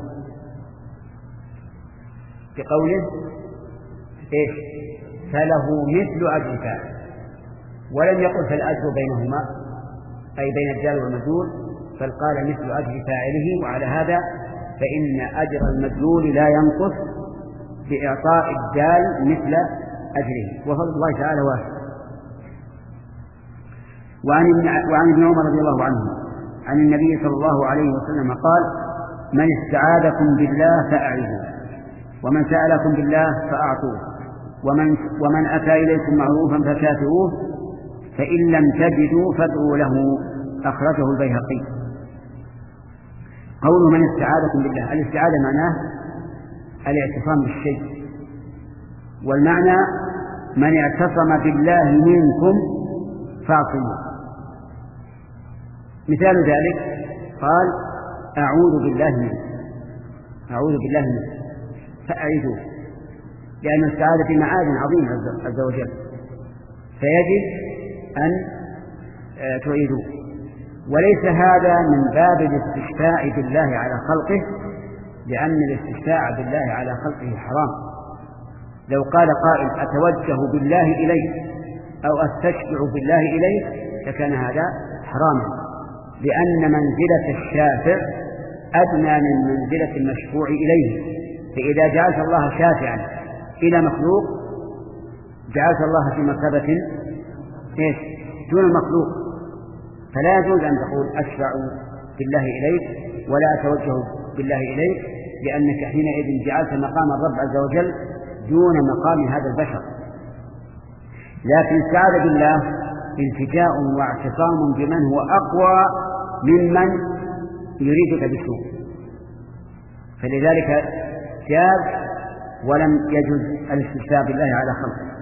بقوله إيش؟ فله مثل أجر فاعل، ولم يقل فالأجر بينهما أي بين الدال والمدلول، بل قال مثل أجر فاعله. وعلى هذا فإن أجر المدلول لا ينقص بإعطاء الدال مثل أجره، وفضل الله تعالى واسع. وعن وعن ابن عمر رضي الله عنه عن النبي صلى الله عليه وسلم قال: من استعاذكم بالله فأعيذوه، ومن سألكم بالله فأعطوه، ومن, ومن أتى إليكم معروفا فكافئوه، فإن لم تجدوا فادعوا له. أخرجه البيهقي. قول من استعاذكم بالله، الاستعاذة معناه الاعتصام بالشيء، والمعنى من اعتصم بالله منكم فاعصموه. مثال ذلك قال: أعوذ بالله منه، أعوذ بالله منه فأعيذوه، لأن الاستعاذة معاد عظيم عز وجل، فيجب أن تعيذوه. وليس هذا من باب الاستشفاع بالله على خلقه، لأن الاستشفاع بالله على خلقه حرام. لو قال قائل: أتوجه بالله إليك أو أستشفع بالله إليك، فكان هذا حراما، لأن منزلة الشافع أدنى من منزلة المشفوع إليه. فإذا جعلت الله شافعا إلى مخلوق جعلت الله في مرتبة إيش؟ دون المخلوق. فلا يجوز أن تقول أشفع بالله إليك ولا أتوجه بالله إليك، لأنك حينئذ جعلت مقام الرب عز وجل دون مقام هذا البشر. لكن السعادة بالله التجاء واعتصام بمن هو أقوى ممن يريدك بالسوء، فلذلك جاز ولم يجوز الاستشفاء بالله على خلقه.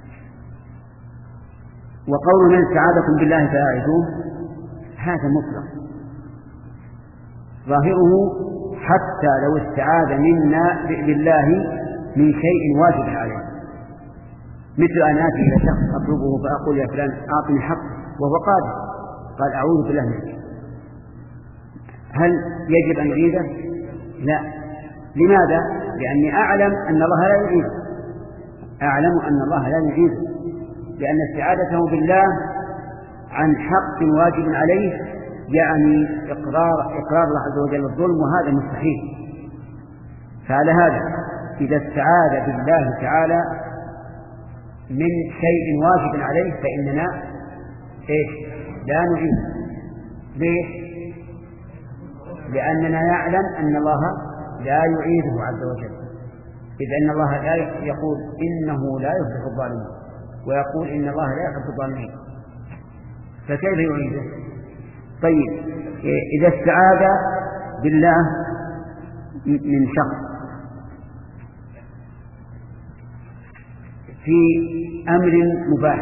وقول من سعادكم بالله فأعذوه هذا مطلق ظاهره حتى لو استعاذ منا بالله من شيء واجب عليه، مثل أن آتي إلى شخص أطلبه فأقول يا فلان أعطني حقه وهو قادر، قال أعوذ بالله منك، هل يجب أن يعيده؟ لا. لماذا؟ لأني أعلم أن الله لا يعيده، أعلم أن الله لا يعيده، لأن استعادته بالله عن حق واجب عليه يعني إقرار, إقرار الله عز وجل الظلم، وهذا مستحيل. فعلى هذا إذا استعاذ بالله تعالى من شيء واجب عليه فإننا إيش؟ لا نعيد. ليش؟ لأننا نعلم أن الله لا يعيده عز وجل، إذ أن الله لا يقول إنه لا يفلح الظالمين، ويقول إن الله لا يحب الظالمين، فكيف يعيده؟ طيب إذا استعاذ بالله من شخص في أمر مباح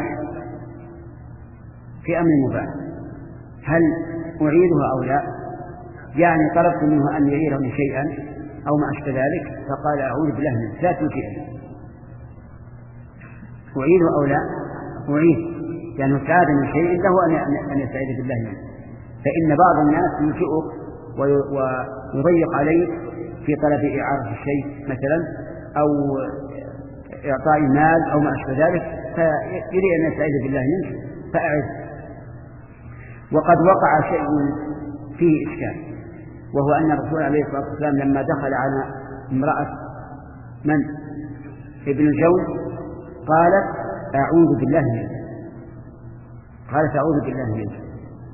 في أمر مباح هل أعيده أو لا؟ يعني طلبت منه أن يعيرني شيئا أو ما أشبه ذلك فقال أعوذ بالله منك لا تجيئني، أعيده أو لا؟ أعيد، لأنه يعني استعاذ من شيء له أن يستعيذ بالله منه. فإن بعض الناس ينشئك ويضيق عليك في طلب إعارة الشيء مثلا أو إعطاء المال أو ما أشبه ذلك، فيريد أن يستعيذ بالله منه فأعذ. وقد وقع شيء فيه إشكال، وهو أن الرسول عليه الصلاة والسلام لما دخل على امرأة من ابن الجوز قالت أعوذ بالله منك، قالت أعوذ بالله منك،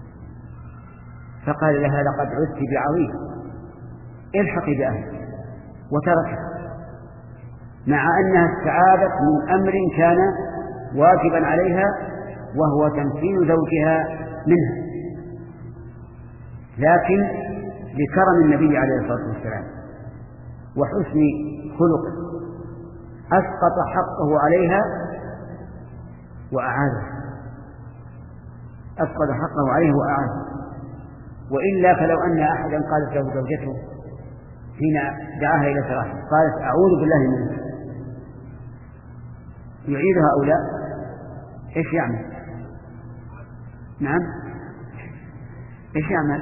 فقال لها لقد عدت بعظيم الحقي بأهلك، وتركها مع أنها استعاذت من أمر كان واجبا عليها وهو تمكين زوجها منها، لكن لكرم النبي عليه الصلاة والسلام وحسن خلقه أسقط حقه عليها وأعاده، أسقط حقه عليه وأعاده. وإلا فلو أن أحدا قالت له زوجته حين دعاها إلى فراشه قالت أعوذ بالله منك، يعيدها أو لا؟ إيش يعمل؟ نعم إيش يعمل؟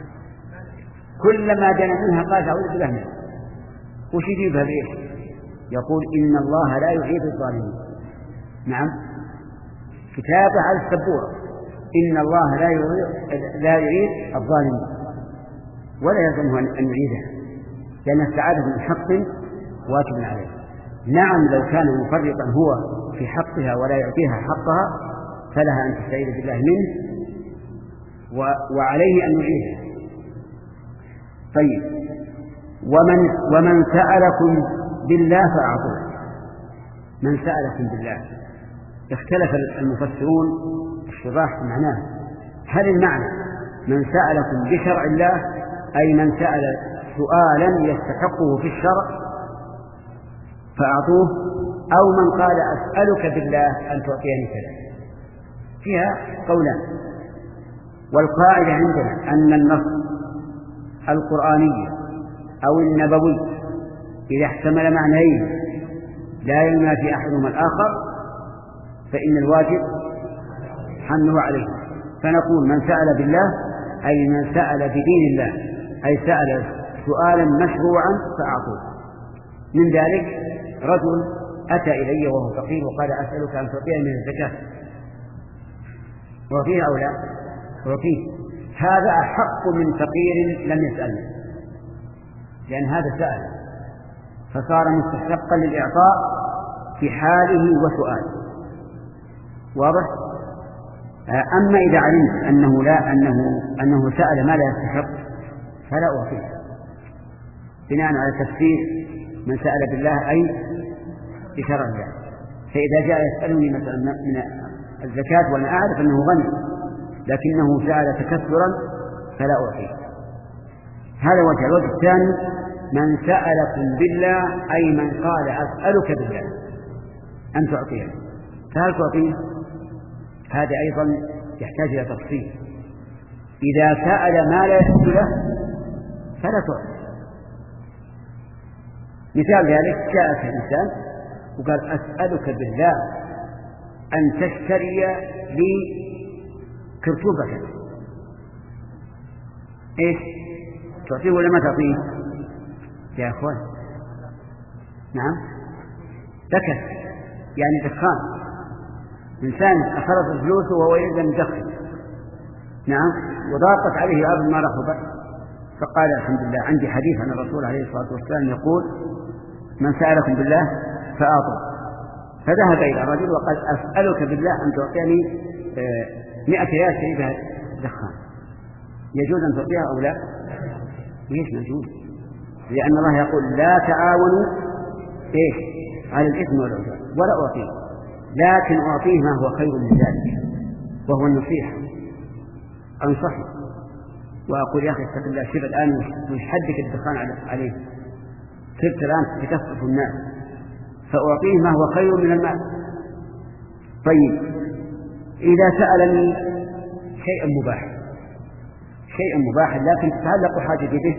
كلما دنا منها قالت أعوذ بالله منك، وش يجيبها بإيش؟ يقول إن الله لا يعيد الظالمين. نعم كتابة على السبورة إن الله لا يعيد, لا يعيد الظالمين، ولا يلزمه أن يعيدها لأن السعادة من حق واجب عليه. نعم لو كان مفرطا هو في حقها ولا يعطيها حقها فلها أن تستعيذ بالله منه وعليه أن يعيدها. طيب ومن, ومن سألكم بالله فأعطوه. من سألكم بالله اختلف المفسرون الشراح معناه، هل المعنى من سألكم بشرع الله أي من سأل سؤالا يستحقه في الشرع فأعطوه، أو من قال أسألك بالله أن تعطيني كذا؟ فيها قولان. والقاعدة عندنا أن النص القرآني أو النبوي إذا احتمل معنيين لا ينافي أحدهما الآخر فإن الواجب حمله عليه، فنقول من سأل بالله أي من سأل بدين الله، أي سأل سؤالا مشروعا فأعطوه. من ذلك رجل أتى إلي وهو فقير وقال أسألك أن تعطيني من الزكاة، وفيه أو لا؟ وفيه. هذا أحق من فقير لم يسألني، لأن هذا سأل فصار مستحقا للإعطاء في حاله وسؤاله. واضح؟ أما إذا علمت أنه لا أنه أنه سأل ما لا يستحق فلا أعطيه، بناء على تفسير من سأل بالله أي بشرع الله. فإذا جاء يسألني مثلا من الزكاة وأنا أعرف أنه غني لكنه سأل تكثرا فلا أعطيه. هذا وجه. الوجه الثاني من سألكم بالله أي من قال أسألك بالله أن تعطيه، فهل تعطيه؟ هذا أيضا يحتاج إلى تفصيل. إذا سأل ما لا يحل له فلا تعطيه. مثال ذلك جاءك إنسان وقال أسألك بالله أن تشتري لي كرتوبة، إيش تعطيه ولا ما تعطيه يا أخوان؟ نعم ذكر يعني دخان، إنسان أخرج فلوسه وهو يلزم يدخن، نعم، وضاقت عليه الأرض ما رحبت، فقال الحمد لله عندي حديث عن الرسول عليه الصلاة والسلام يقول من سألكم بالله فأعطوا. فذهب إلى الرجل وقال أسألك بالله أن تعطيني مئة ريال شيء بها دخان، يجوز أن تعطيها أو لا؟ ليش يجوز؟ لأن الله يقول لا تعاونوا إيش على الإثم والعدوان، ولا أعطيه، لكن أعطيه ما هو خير من ذلك وهو النصيحة. أنصحه وأقول يا أخي اتق الله، شوف الآن مش حدك الدخان عليه، صرت الآن تكثف الناس، فأعطيه ما هو خير من المال. طيب إذا سألني شيئا مباحا شيئا مباحا لكن تتعلق حاجتي به،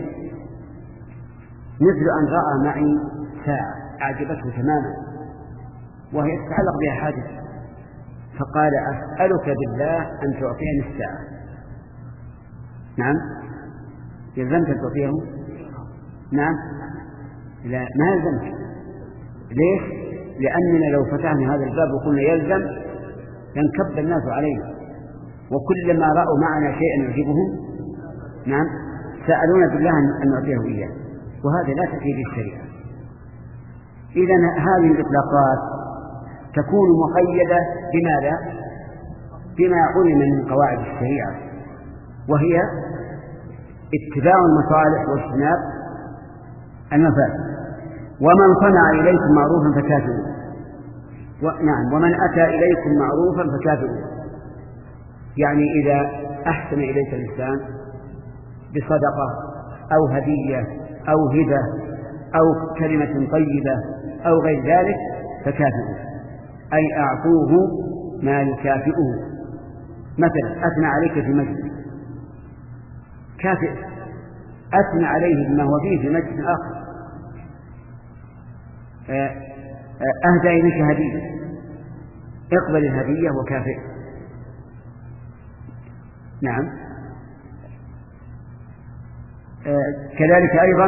مثل أن رأى معي ساعة أعجبته تماما وهي تتعلق بها حاجتي، فقال أسألك بالله أن تعطيني الساعة، نعم يلزمك أن تعطيه؟ نعم لا ما يلزمك. ليش؟ لأننا لو فتحنا هذا الباب وقلنا يلزم ينكب الناس علينا، وكلما رأوا معنا شيئا يعجبهم نعم سألونا بالله أن نعطيه إياه، وهذا لا تأتي به الشريعة. إذن هذه الإطلاقات تكون مقيدة بماذا؟ بما علم من قواعد الشريعة، وهي اتباع المصالح واجتناب المفاسد. ومن صنع إليكم معروفا فكافئوه، نعم ومن أتى إليكم معروفا فكافئوه، يعني إذا أحسن إليك الإنسان بصدقة أو هدية أو هبة أو كلمة طيبة أو غير ذلك فكافئوه، أي أعطوه ما يكافئه. مثلا أثنى عليك في مجلس، كافئ، أثنى عليه بما هو فيه في مجلس آخر، أهدى إليك هدية، اقبل الهدية وكافئ. نعم كذلك أيضا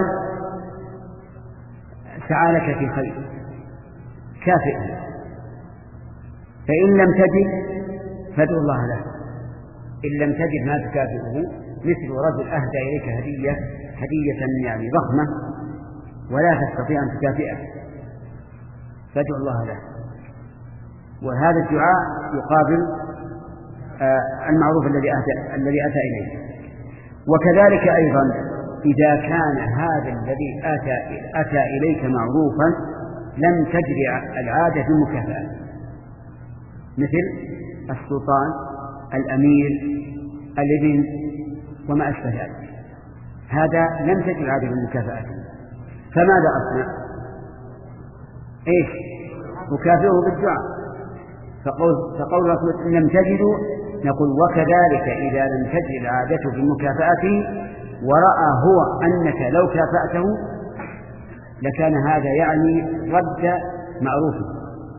سعى لك في خير كافئه، فإن لم تجد فادعو الله له، إن لم تجد ما تكافئه، مثل رجل أهدى إليك هدية هدية يعني ضخمة ولا تستطيع أن تكافئه فادعو الله له، وهذا الدعاء يقابل المعروف الذي أتى الذي أتى إليه. وكذلك أيضا إذا كان هذا الذي أتى أتى إليك معروفا لم تجري العادة بالمكافأة، مثل السلطان، الأمير، الابن وما أشبه ذلك، هذا لم تجري العادة بالمكافأة، فماذا أصنع؟ إيش؟ مكافئه بالدعاء. فقول فقول رسول إن لم تجدوا نقول وكذلك إذا لم تجد العادة بالمكافأة ورأى هو أنك لو كافأته لكان هذا يعني رد معروفه،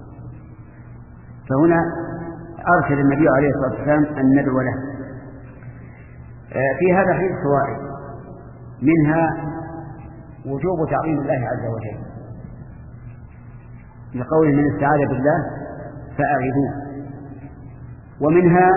فهنا أرشد النبي عليه الصلاة والسلام أن ندعو له. في هذا حديث فوائد، منها وجوب تعظيم الله عز وجل لقوله من استعاذ بالله فأعذوه، ومنها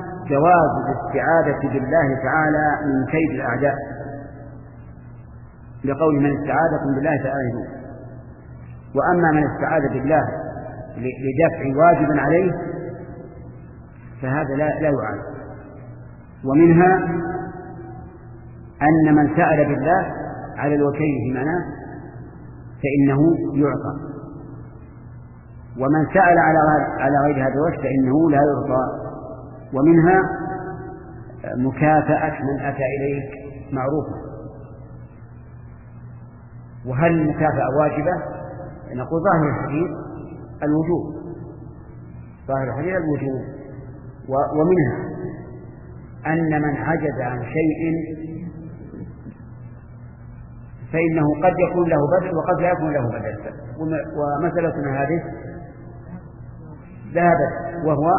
جواز الاستعاذة بالله تعالى من كيد الأعداء، لقول من استعاذكم بالله فأعيذوه. وأما من استعاذ بالله لدفع واجب عليه فهذا لا, لا يعاد. ومنها أن من سأل بالله على الوكيل في معناه فإنه يعطى، ومن سأل على على غير هذا الوجه فإنه لا يعطى. ومنها مكافأة من أتى إليك معروفا. وهل المكافأة واجبة؟ نقول ظاهر الحديث الوجوب، ظاهر الحديث الوجوب. ومنها أن من عجز عن شيء فإنه قد يكون له بدل وقد لا يكون له بدل. ومثلة هذه ذهبت وهو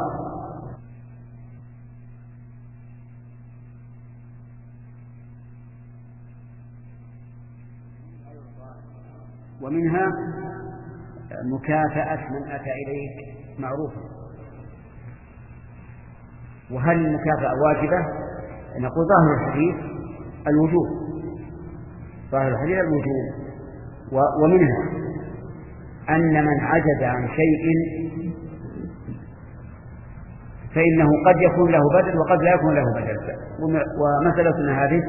ومنها مكافأة من أتى إليك معروفا. وهل المكافأة واجبة؟ نقول ظاهر الحديث الوجوب، ظاهر الحديث الوجوب. ومنها أن من عجز عن شيء فإنه قد يكون له بدل وقد لا يكون له بدل. ومثلة هذه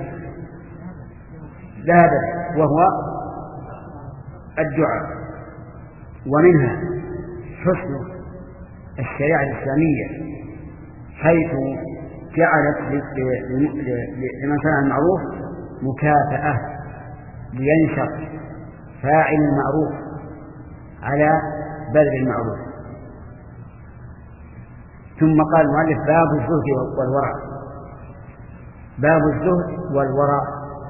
ذهبت وهو الدعاء. ومنها حسن الشريعة الإسلامية حيث جعلت لمن صنع المعروف مكافأة لينشط فاعل المعروف على بذل المعروف. ثم قال المؤلف باب الزهد والورع. باب الزهد والورع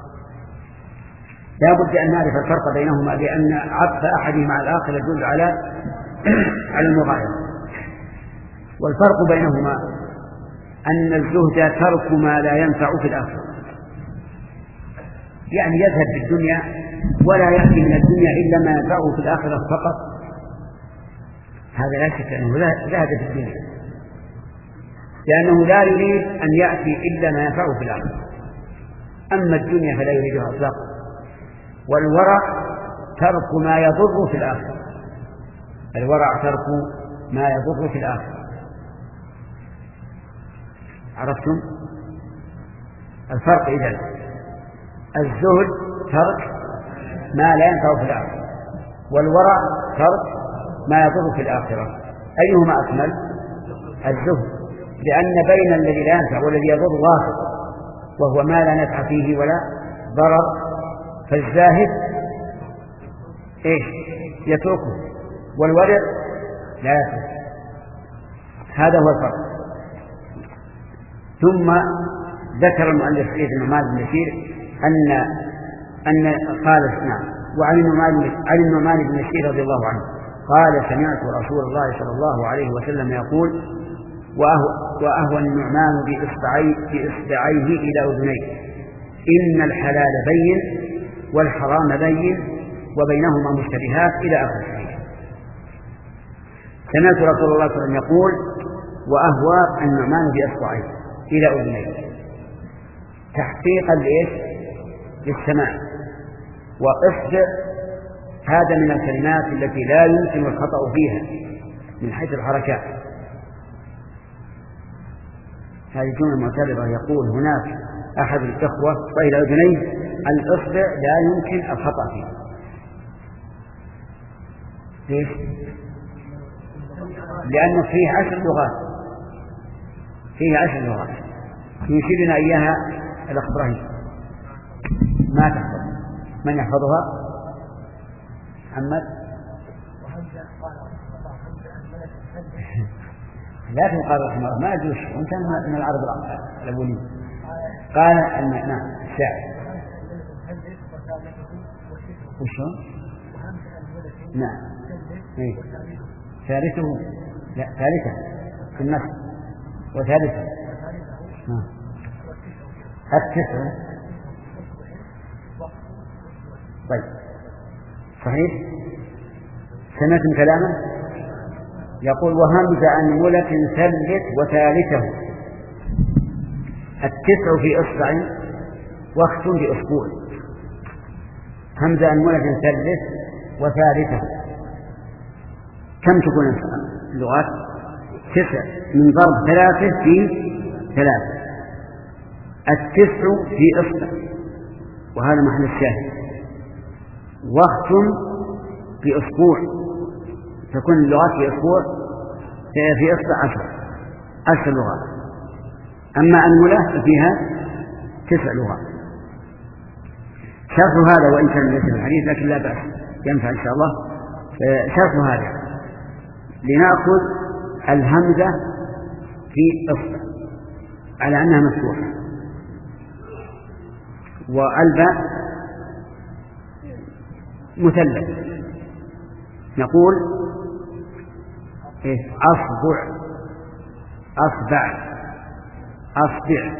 لا بد أن نعرف الفرق بينهما، لأن عطف أحدهما على الآخر يدل على على المغايرة. والفرق بينهما أن الزهد ترك ما لا ينفع في الآخرة، يعني يذهب في الدنيا ولا يأتي من الدنيا إلا ما ينفعه في الآخرة فقط. هذا لا شك أنه زهد في الدنيا، لأنه لا يريد أن يأتي إلا ما ينفعه في الآخرة. أما الدنيا فلا يريدها إطلاقا. والورع ترك ما يضر في الآخرة، الورع ترك ما يضر في الآخرة. عرفتم الفرق؟ إذن الزهد ترك ما لا ينفع في الآخرة، والورع ترك ما يضر في الآخرة. أيهما أكمل؟ الزهد، لأن بين الذي لا ينفع والذي يضر واسط، وهو ما لا نفع فيه ولا ضرر. فالزاهد إيش؟ يتركه، والورع لا يترك. هذا هو الفرق. ثم ذكر المؤلف سيد النعمان بن بشير أن أن قال نعم وعن النعمان عن النعمان بن بشير رضي الله عنه قال سمعت رسول الله صلى الله عليه وسلم يقول وأهوى النعمان بإصبعيه بإصبعيه إلى أذنيه إن الحلال بين والحرام بين وبينهما مشتبهات إلى آخر الحديث. سمعت رسول الله صلى الله عليه وسلم يقول وأهوى النعمان بإصبعيه إلى أذنيه تحقيقا لإيش؟ للسماع. وإصبع هذا من الكلمات التي لا يمكن الخطأ فيها من حيث الحركات. هذه جملة معتبرة. يقول هناك أحد الإخوة وإلى أذنيه الإصبع لا يمكن الخطأ فيه. ليش؟ لأنه فيه عشر لغات فيه عشر لغات يشيرنا إياها الأخ إبراهيم. ما تحفظ؟ من يحفظها؟ محمد؟ لا تقال رحمه الله، ما أدري وانت من العرب الأولين. قال أن نعم الشاعر وشون؟ نعم إيه؟ ثالثه لا ثالثة في النص وثالثة نعم التسع. طيب صحيح. سمعتم كلامه يقول وهمز عن ملك ثلث وثالثه التسع في إصبع واخت بأسبوع. همزة أنملة ثلث وثالثة. كم تكون اللغات؟ تسع، من ضرب ثلاثة في ثلاثة. التسع في إصبع، وهذا محل الشاهد. واختم في أسبوع، تكون اللغات في أسبوع في إصبع عشر عشر لغات. أما أنملة ففيها تسع لغات. شرط هذا وإن كان ليس الحديث لكن لا بأس ينفع إن شاء الله. شرط هذا لنأخذ الهمزة في إصبع على أنها مفتوحة، والباء مثلث. نقول إيه؟ أصبع أصبع أصبع،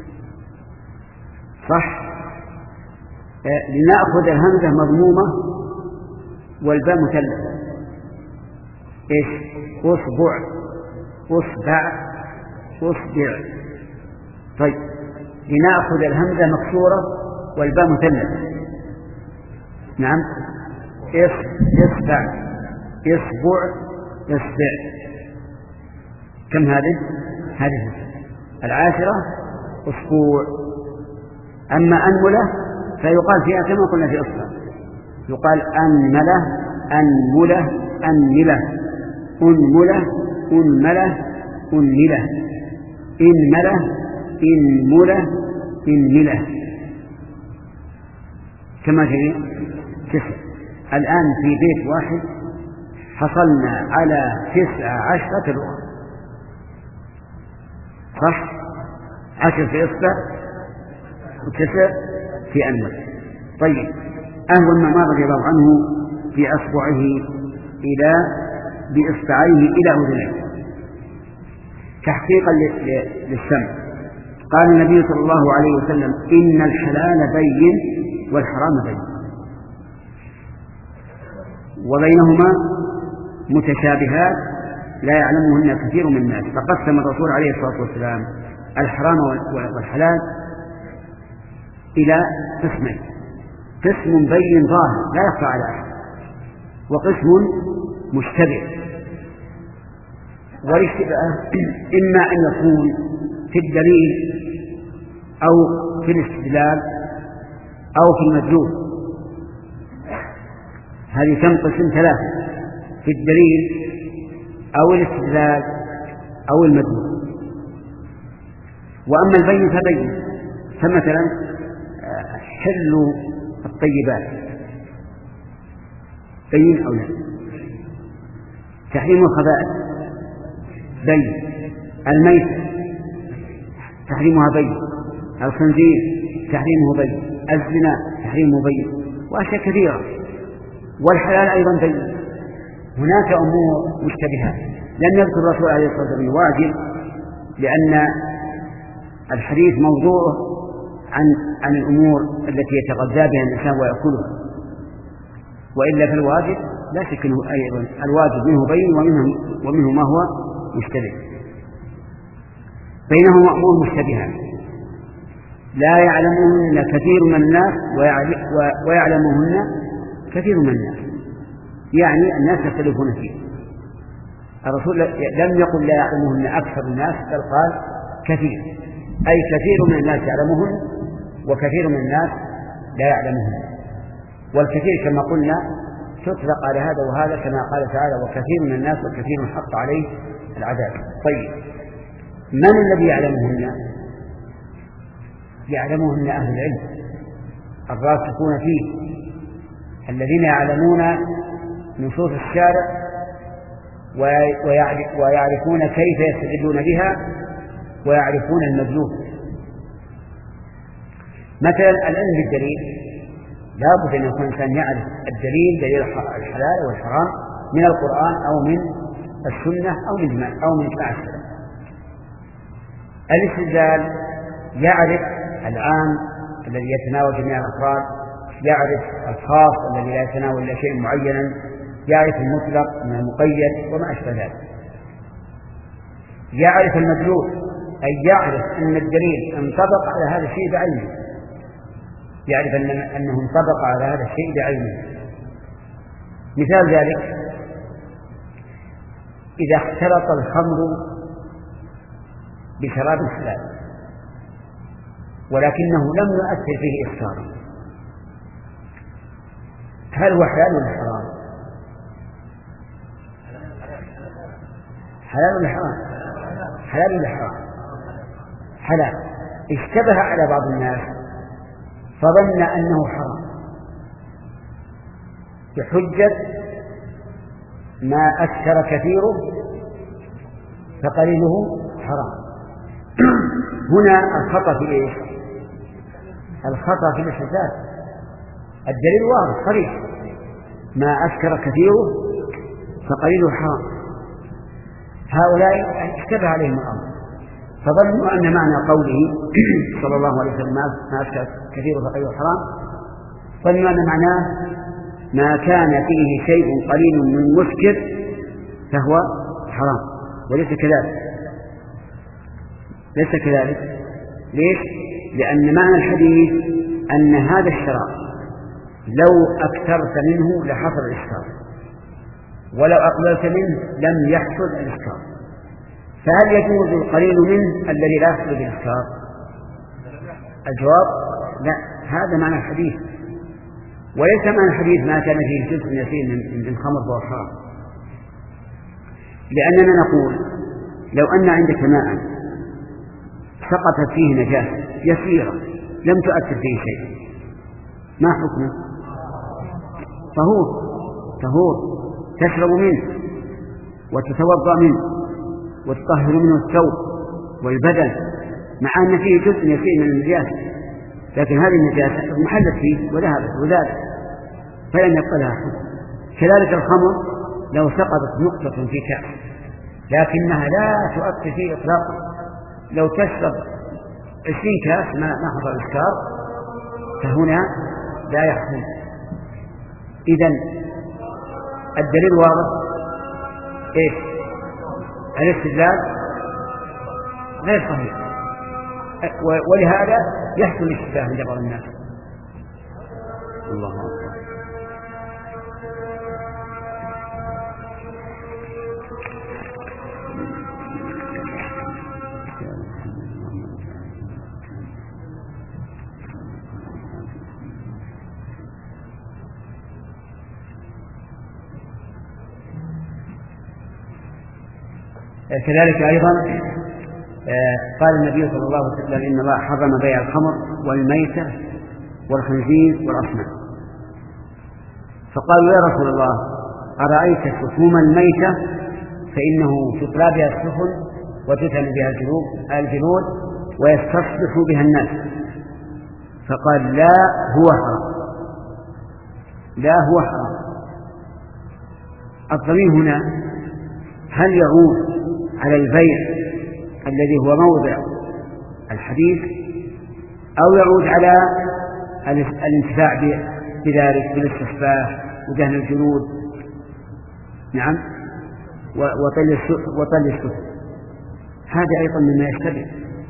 صح؟ لنأخذ الهمزة مضمومة والباء مثلث. إيش؟ أصبع أصبع أصبع. طيب لنأخذ الهمزة مكسورة والباء مثلث. نعم، إصبع إصبع إصبع. كم هذه؟ هذه العاشرة أسبوع. أما أنملة فيقال فيها كما قلنا في أصبع، يقال أنملة أنملة أنملة أنملة أنملة أنملة إنملة إنملة إنملة، كما جري تسع. الآن في بيت واحد حصلنا على تسع عشرة لغة، صح؟ عشر في إصبع وتسع في أنملة. طيب أهو النعمان رضي الله عنه في أصبعه إلى بإصبعيه إلى أذنيه تحقيقا للسمع. قال النبي صلى الله عليه وسلم: إن الحلال بين والحرام بين، وبينهما متشابهات لا يعلمهن كثير من الناس. فقسم الرسول عليه الصلاة والسلام الحرام والحلال إلى قسمين: قسم بين ظاهر لا يخفى على أحد، وقسم مشتبه. والاشتباه إما أن يكون في الدليل أو في الاستدلال أو في المدلول. هذه تنقسم ثلاثة: في الدليل أو الاستدلال أو المدلول. وأما البين فبين، فمثلا حل الطيبات بين أو لا، تحريم الخبائث بين، الميت تحريمها بين، الخنزير تحريمه بين، الزنا تحريمه بين، وأشياء كثيرة. والحلال أيضا بين. هناك أمور مشتبهات لم يذكر الرسول عليه الصلاة والسلام واجب، لأن الحديث موضوعه عن عن الأمور التي يتغذى بها الإنسان ويأكلها، وإلا فالواجب لا شك أنه أيضا الواجب منه بين ومنه, ومنه ما هو مشتبه. بينهما أمور مشتبهات لا يعلمهن كثير من الناس ويعلمهن كثير من الناس، يعني الناس يختلفون فيه. الرسول لم يقل لا يعلمهن أكثر الناس، بل قال كثير، أي كثير من الناس يعلمهن وكثير من الناس لا يعلمهن. والكثير كما قلنا تطلق على هذا وهذا، كما قال تعالى: وكثير من الناس وكثير حق عليه العذاب. طيب من الذي يعلمهن؟ يعلمهن أهل العلم الراسخون فيه، الذين يعلمون نصوص الشارع ويعرفون كيف يستدلون بها ويعرفون المدلول. مثلا العلم بالدليل، لا بد أن يكون الإنسان يعرف الدليل، دليل الحلال والحرام من القرآن أو من السنة أو من إجماع أو من إجماع السلف. الاستدلال يعرف العام الذي يتناول جميع الأفراد، يعرف الخاص الذي لا يتناول إلا شيء معينا، يعرف المطلق من المقيد وما أشبه ذلك. يعرف المدلول، أي يعرف أن الدليل انطبق على هذا الشيء بعينه، يعرف أنه انطبق على هذا الشيء بعينه. مثال ذلك إذا اختلط الخمر بشراب حلال ولكنه لم يؤثر فيه إسكارا، هل هو حلال ولا حرام؟ حلال ولا حرام؟ حلال ولا حرام؟ حلال. اشتبه على بعض الناس فظن أنه حرام بحجة ما أكثر كثيره فقليله حرام. هنا الخطأ في إيش؟ الخطأ في الاستدلال. الدليل واضح صريح، ما أسكر كثيره فقليله حرام. هؤلاء اشتبه عليهم الأمر فظنوا أن معنى قوله صلى الله عليه وسلم ما أسكر كثيره فقليله حرام، ظنوا أن معناه ما كان فيه شيء قليل من مسكر فهو حرام، وليس كذلك. ليس كذلك. ليش؟ لأن معنى الحديث أن هذا الشراب لو أكثرت منه لحصل الإسكار، ولو أقللت منه لم يحصل الإسكار. فهل يجوز القليل منه الذي لا يحصل الإسكار؟ الجواب لا. هذا معنى الحديث، وليس معنى الحديث ما كان فيه جزء يسير من الخمر فهو حرام. لأننا نقول لو أن عندك ماء سقطت فيه نجاسة يسيرة لم تؤثر فيه شيء، ما حكمه؟ طهور. طهور تشرب منه وتتوضأ منه وتطهر منه الثوب والبدن، مع أن فيه جزء يسير من النجاسة، لكن هذه النجاسة محلت فيه وذهبت وذلك فلن يبقى لها حكم. كذلك الخمر لو سقطت نقطة في كأس لكنها لا تؤثر فيه إطلاقا، لو تشرب عشرين كاس ما حصل الإسكار فهنا لا يحصل. إذن الدليل واضح. إيش؟ الاستدلال غير صحيح، ولهذا يحصل الاشتباه عند بعض الناس. الله أكبر. كذلك أيضا قال النبي صلى الله عليه وسلم إن الله حرم بيع الخمر والميتة والخنزير والأصنام. فقالوا يا رسول الله أرأيت سفوم الميتة فإنه تطلى بها السفن وتثن بها الجلود ويستصبح بها الناس. فقال لا هو حرام، لا هو حرام. الضمير هنا هل يعود على البيع الذي هو موضع الحديث أو يعود على الانتفاع بذلك بالاستصباح ودهن الجلود؟ نعم، وطل السفن. هذا أيضا مما يشتبه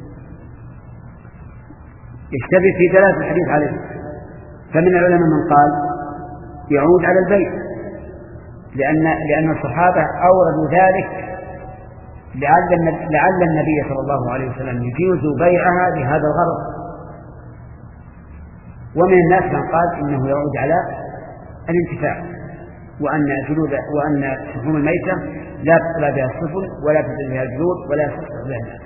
يشتبه في دلالة الحديث عليه. فمن العلماء من قال يعود على البيع لأن لأن الصحابة أوردوا ذلك لعل لعل النبي صلى الله عليه وسلم يجوز بيعها بهذا الغرض. ومن الناس من قال إنه يعود على الانتفاع، وأن جلود وأن سفن الميتة لا تطلع بها السفن ولا تطلع بها الجلود ولا تطلع بها الناس.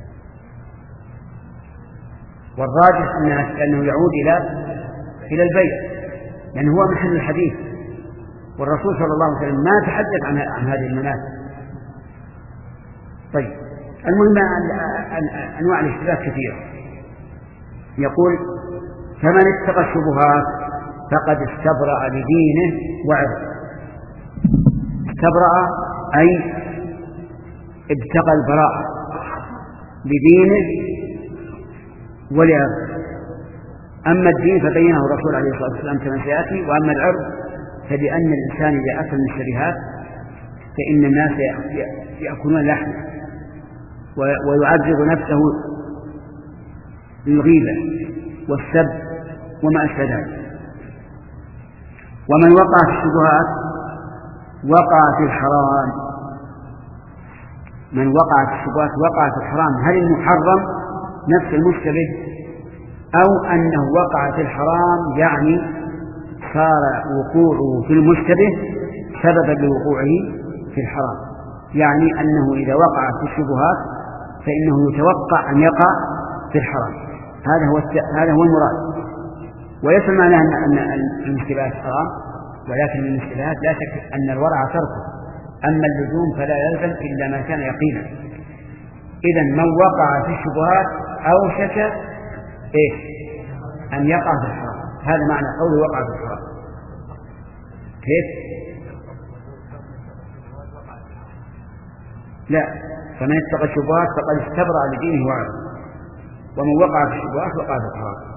والراجح أنه يعود إلى إلى البيع لأنه هو محل الحديث، والرسول صلى الله عليه وسلم ما تحدث عن عن هذه المناسك. طيب، المهم أنواع الاشتباه كثيرة. يقول فمن اتقى الشبهات فقد استبرأ لدينه وعرضه. استبرأ أي ابتغى البراءة لدينه ولعرضه. أما الدين فبينه الرسول عليه الصلاة والسلام كما سيأتي، وأما العرض فلأن الإنسان إذا أكل من الشبهات فإن الناس يأكلون لحمه ويعرض نفسه للغيبة والسب وما أشبه ذلك. ومن وقع في الشبهات وقع في الحرام. من وقع في الشبهات وقع في الحرام. هل المحرم نفس المشتبه أو أنه وقع في الحرام يعني صار وقوعه في المشتبه سببا لوقوعه في الحرام، يعني أنه إذا وقع في الشبهات فإنه يتوقع أن يقع في الحرام. هذا هو هذا هو المراد. وليس معناه أن المشتبهات حرام، ولكن المشتبهات لا شك أن الورع تركه، أما اللزوم فلا يلزم إلا ما كان يقينا. إذن من وقع في الشبهات أوشك إيش أن يقع في الحرام. هذا معنى قوله وقع في الحرام. كيف؟ لا، فمن اتقى الشبهات فقد استبرأ لدينه وعرضه، ومن وقع في الشبهات وقع في الحرام.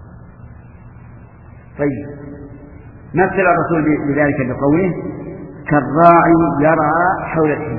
طيب، مثل الرسول بذلك بقوله كالراعي يرعى حول الحمى.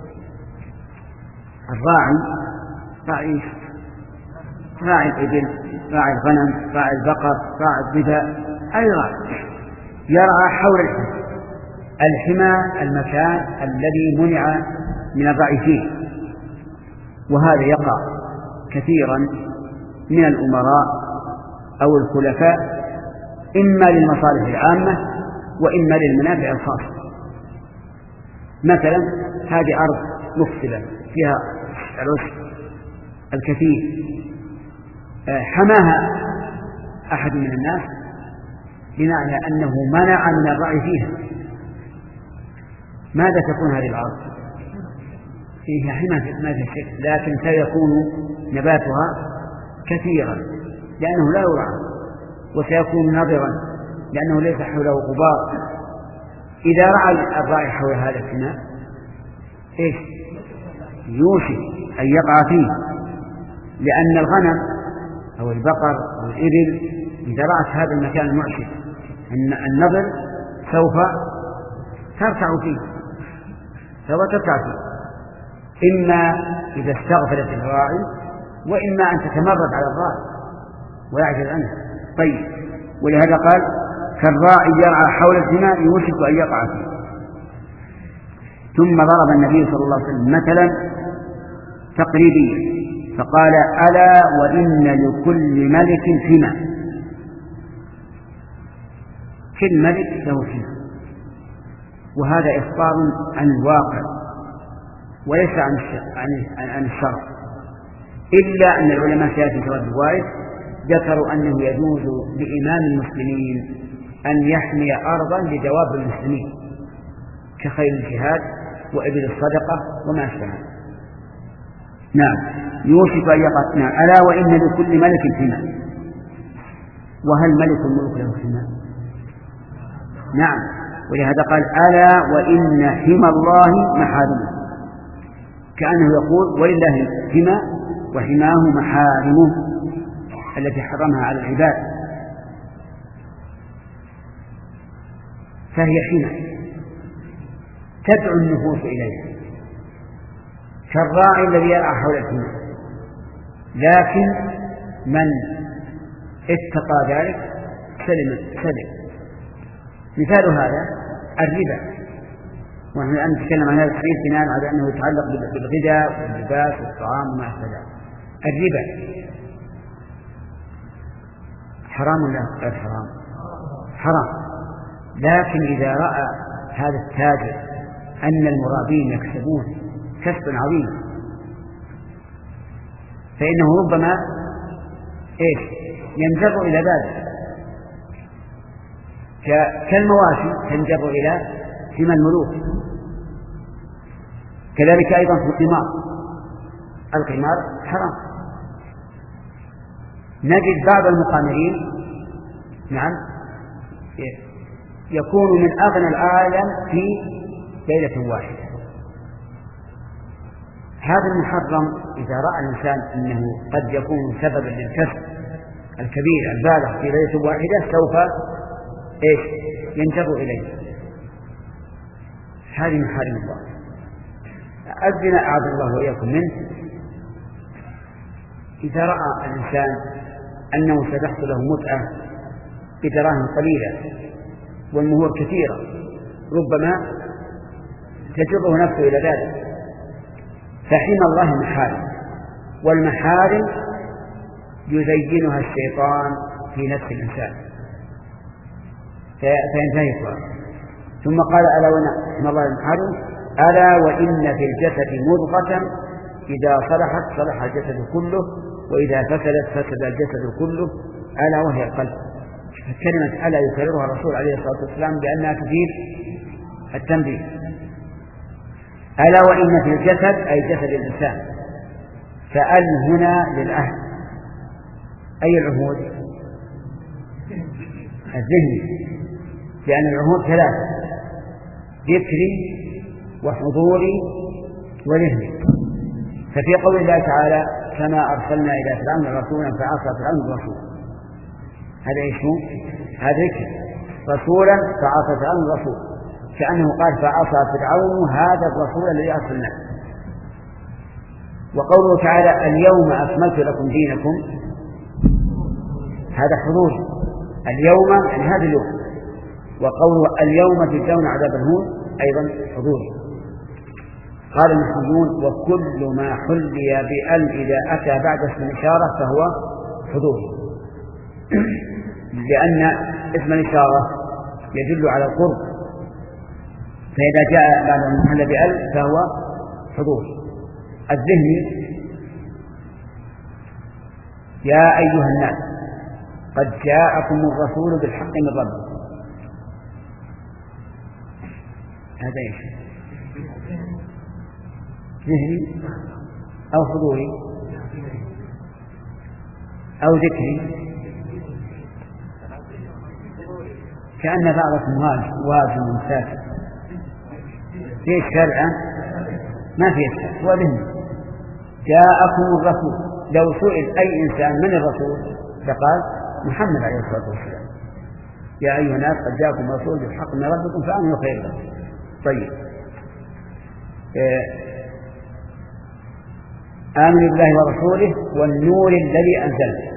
الراعي راعي راعي الإبل، راعي الغنم، راعي البقر، راعي الضباء، أي راعي يرعى حول الحمى. الحمى المكان الذي منع من الرعي فيه، وهذا يقع كثيرا من الأمراء أو الخلفاء، إما للمصالح العامة وإما للمنافع الخاصة. مثلا هذه أرض مفصلة فيها العشب الكثير، حماها أحد من الناس بمعنى أنه منع من الرعي فيها. ماذا تكون هذه الأرض؟ فيها حمى ما في شك، لكن سيكون نباتها كثيرا لأنه لا يرعى، وسيكون نضرا لأنه ليس حوله غبار. إذا رعى الراعي حول هذا الحمى إيش يوشك أن يقع فيه، لأن الغنم أو البقر أو الإبل إذا رأت هذا المكان المعشب أن النضر سوف ترتع فيه سوف ترتع فيه، إما إذا استغفلت الراعي وإما أن تتمرد على الراعي ويعجز عنه. طيب، ولهذا قال كالراعي يرعى حول الحمى يوشك أن يقع فيه. ثم ضرب النبي صلى الله عليه وسلم مثلا تقريبيا فقال ألا وإن لكل ملك حمى. كل ملك له حمى، وهذا إخبار عن الواقع وليس عن عن الشرع، إلا أن العلماء سيأتي في رد الوارث ذكروا أنه يجوز لإمام المسلمين أن يحمي أرضا لدواب المسلمين كخيل الجهاد وإبل الصدقة وما أشبه. نعم، يوشك أن يقع. نعم، ألا وإن لكل ملك حمى. وهل ملك الملوك له حمى؟ نعم، ولهذا قال ألا وإن حمى الله محارمه، كأنه يقول ولله حمى وحماه محارمه التي حرمها على العباد، فهي حمى تدعو النفوس إليها كالراعي الذي يرعى حول الحمى. لكن من اتقى ذلك سلم سلم. مثال هذا الربا، ونحن الآن نتكلم عن هذا الحديث بناء على أنه يتعلق بالغذاء واللباس والطعام وما أشبه ذلك. الربا حرام ولا غير حرام؟ حرام. لكن إذا رأى هذا التاجر أن المرابين يكسبون كسبا عظيما فإنه ربما إيش ينجر إلى ذلك، كالمواشي تنجر إلى حمى الملوك. كذلك أيضا في القمار، القمار حرام. نجد بعض المقامرين نعم يكون من أغنى العالم في ليلة واحدة. هذا المحرم إذا رأى الإنسان أنه قد يكون سببا للكسب الكبير البالغ في ليلة واحدة سوف إيش ينجر إليه. هذه محارم الله. الزنا أعاذ الله وإياكم منه. إذا رأى الإنسان أنه ستحصل له متعة بدراهم قليلة والمهور كثيرة ربما تجره نفسه إلى ذلك. فحمى الله محارم، والمحارم يزينها الشيطان في نفس الإنسان فينتهي الصلاة. ثم قال ألا وإن حمى الله المحارم ألا وإن في الجسد مضغة إذا صلحت صلح الجسد كله وإذا فسدت فسد الجسد كله ألا وهي القلب. كلمة ألا يكررها الرسول عليه الصلاة والسلام لأنها تفيد التنبيه. ألا وإن في الجسد أي جسد الإنسان، فأل هنا للعهد. أي العهود؟ الذهني، لأن العهود ثلاثة: ذكري وحضوري وذهني. ففي قول الله تعالى كما أرسلنا إلى فرعون رسولا فعصى فرعون الرسول، هذا إيش هو؟ هذا ذكر. رسولا فعصى فرعون الرسول، كأنه قال فعصى فرعون هذا الرسول الذي أرسلناه. وقوله تعالى اليوم أكملت لكم دينكم، هذا حضور اليوم يعني هذا اليوم. وقوله اليوم تجزون عذاب الهون أيضا حضور. قال المحيون وكل ما حلي بأل إذا أتى بعد اسم الإشارة فهو حضور، لأن اسم الإشارة يدل على القرب، فإذا جاء بعد المحل بأل فهو حضور. الذهني يا أيها الناس قد جاءكم الرسول بالحق من ربكم، هذا ايش؟ ذهني أو حضوري أو ذكري؟ كأن بعضكم واجب مسافر في الشرع ما في الشرع، هو ذهني. جاءكم الرسول، لو سئل أي إنسان من الرسول فقال محمد عليه الصلاة والسلام. يا أيها الناس قد جاءكم الرسول بالحق من ربكم فآمنوا خيرا لكم. طيب آمنوا بالله ورسوله والنور الذي أنزل.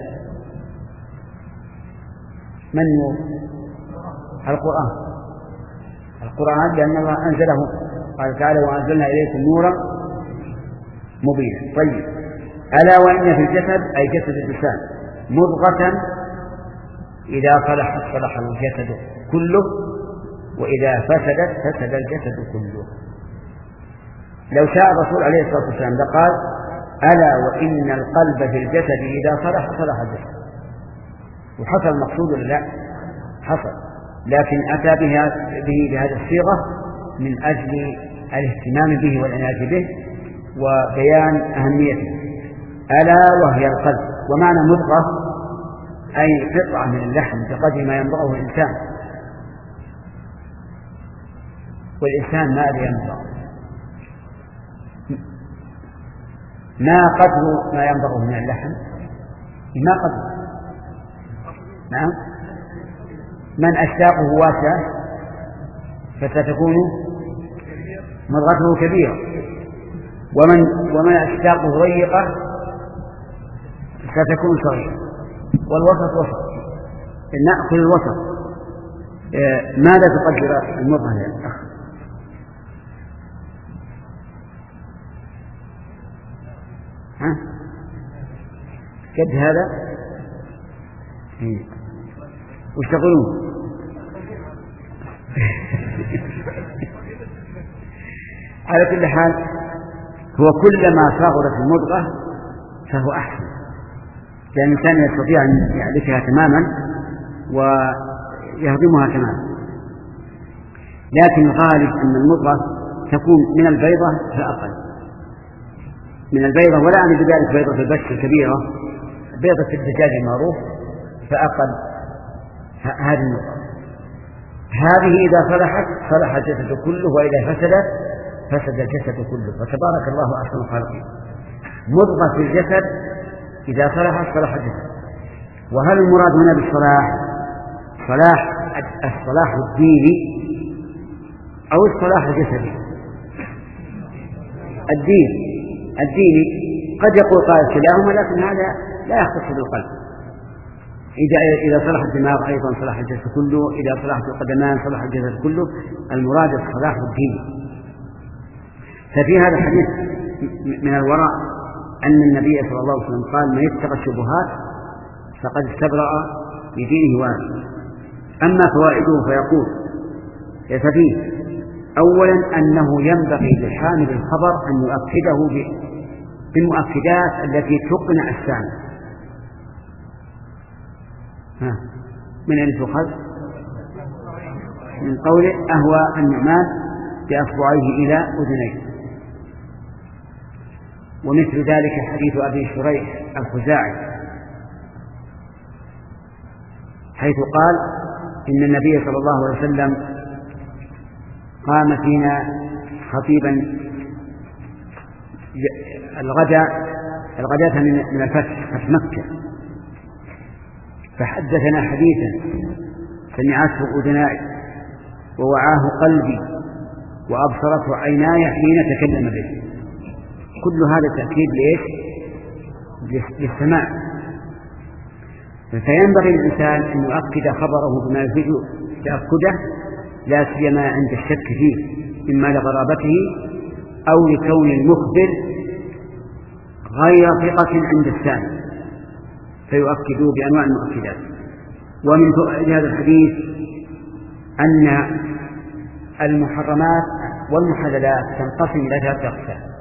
من نور؟ القرآن. القرآن لأن الله أنزله، قال تعالى وأنزلنا إليكم نورا مبينا. طيب ألا وإن في الجسد أي جسد الإنسان مضغة إذا صلحت صلح الجسد كله وإذا فسدت فسد الجسد كله. لو شاء الرسول عليه الصلاة والسلام لقال ألا وإن القلب في الجسد إذا صلح صلح الجسد، وحصل المقصود ولا لا؟ حصل، لكن أتى به بهذه الصيغة من أجل الاهتمام به والعناية به وبيان أهميته. ألا وهي القلب. ومعنى مضغة أي قطعة من اللحم بقدر ما يمضغه الإنسان، والإنسان ماذا يمضغ؟ ما قدر ما يمضغه من اللحم؟ ما قدر. نعم. من أشتاقه واسعة فستكون مضغته كبيرة، ومن ومن أشتاقه ضيقة ستكون صغيرة، والوسط وسط. نأخذ الوسط. ماذا تقدر المضغة يا أخ؟ ها؟ قد هذا؟ وش تقولون؟ على كل حال هو كلما صغرت المضغة فهو أحسن، لأن الإنسان يستطيع أن يعرفها تماما ويهضمها تماما. لكن الغالب أن المضغة تكون من البيضة فأقل من البيضة، ولا أعني بذلك بيضة البش الكبيرة، بيضة الدجاج المعروف فأقل هذه النقطة. هذه إذا صلحت صلح الجسد كله، وإذا فسدت فسد الجسد كله. فتبارك الله أحسن الخالقين. مضغة في الجسد إذا صلحت صلح الجسد. وهل المراد هنا بالصلاح صلاح الصلاح الديني أو الصلاح الجسدي؟ الدين الديني. قد يقول قائل كلاهما، لكن هذا لا يختص بالقلب. إذا إذا صلح الدماغ أيضا صلح الجسد كله، إذا صلحت القدمان صلح الجسد كله. المراد الصلاح الدين. ففي هذا الحديث من الوراء أن النبي صلى الله عليه وسلم قال: من اتقى الشبهات فقد استبرأ بدينه وعرضه. أما فوائده فيقول: ففيه أولا أنه ينبغي لحامل الخبر أن يؤكده بالمؤكدات التي تقنع السامع. من أين تؤخذ؟ من قوله: أهوى النعمان بأصبعيه إلى أذنيه. ومثل ذلك حديث أبي شريح الخزاعي حيث قال: إن النبي صلى الله عليه وسلم قام فينا خطيبا الغداء الغداة من الفتح فتح مكة، فحدثنا حديثا سمعته أذناي ووعاه قلبي وأبصرته عيناي حين تكلم به. كل هذا تأكيد ليش؟ للسماع. فينبغي الإنسان أن يؤكد خبره بما يفيد تأكده، لا سيما عند الشك فيه، إما لغرابته أو لكون المخبر غير ثقة عند الثاني، فيؤكدوا بأنواع المؤكدات. ومن فوائد هذا الحديث أن المحرمات والمحللات تنقسم إلى ثلاثة أقسام: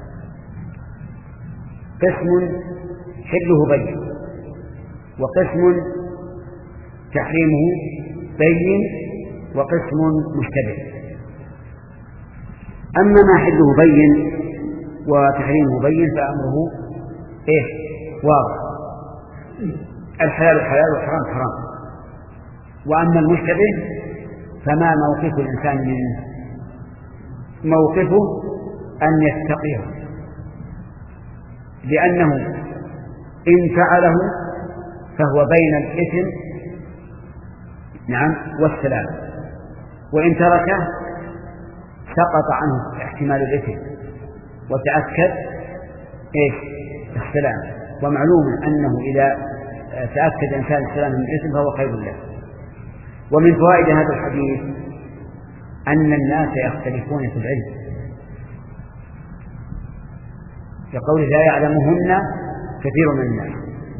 قسم حله بين، وقسم تحريمه بين، وقسم مشتبه. أما ما حله بين وتحريمه بين فأمره إيه؟ واضح: الحلال حلال والحرام حرام. وأما المشتبه فما موقف الإنسان منه؟ موقفه أن يتقيه، لأنه إن فعله فهو بين الإثم نعم والسلام، وإن تركه سقط عنه احتمال الإثم وتأكد إيش؟ السلام. ومعلوم أنه إذا تأكد إنسان السلام من الإثم فهو خير له. ومن فوائد هذا الحديث أن الناس يختلفون في العلم، كقول: لا يعلمهن كثير من الناس.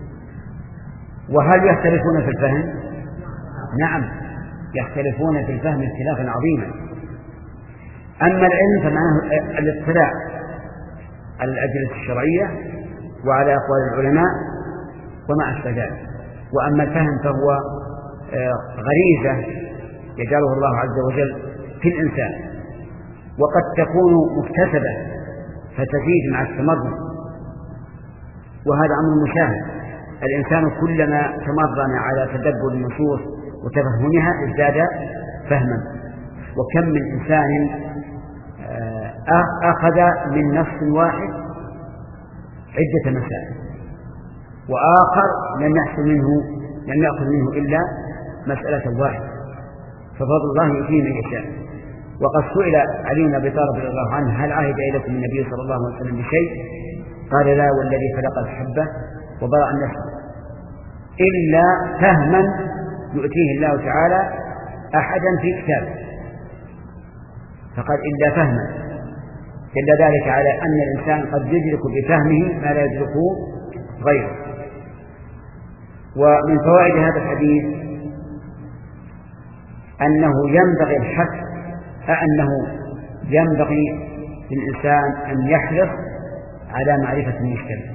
وهل يختلفون في الفهم؟ نعم، يختلفون في الفهم اختلافا عظيما. أما العلم فمعناه الاطلاع على الأدلة الشرعية وعلى أقوال العلماء وما أشبه ذلك. وأما الفهم فهو غريزة يجعله الله عز وجل في الإنسان، وقد تكون مكتسبة فتزيد مع التمرن، وهذا أمر مشاهد. الإنسان كلما تمرن على تدبر النصوص وتفهمها ازداد فهما. وكم من إنسان أخذ من نص واحد عدة مسائل، وآخر لم يحصل منه لم يأخذ منه إلا مسألة واحدة، ففضل الله يؤتيه من يشاء. وقد سئل علي بن أبي طالب رضي الله عنه: هل عهد إليكم النبي صلى الله عليه وسلم بشيء؟ قال: لا والذي خلق الحبة وبرأ النسل، إلا فهما يؤتيه الله تعالى أحدا في كتابه. فقال: إلا فهما، دل ذلك على أن الإنسان قد يدرك بفهمه ما لا يدركه غيره. ومن فوائد هذا الحديث أنه ينبغي الحث أنه ينبغي للإنسان أن يحرص على معرفة المشكلة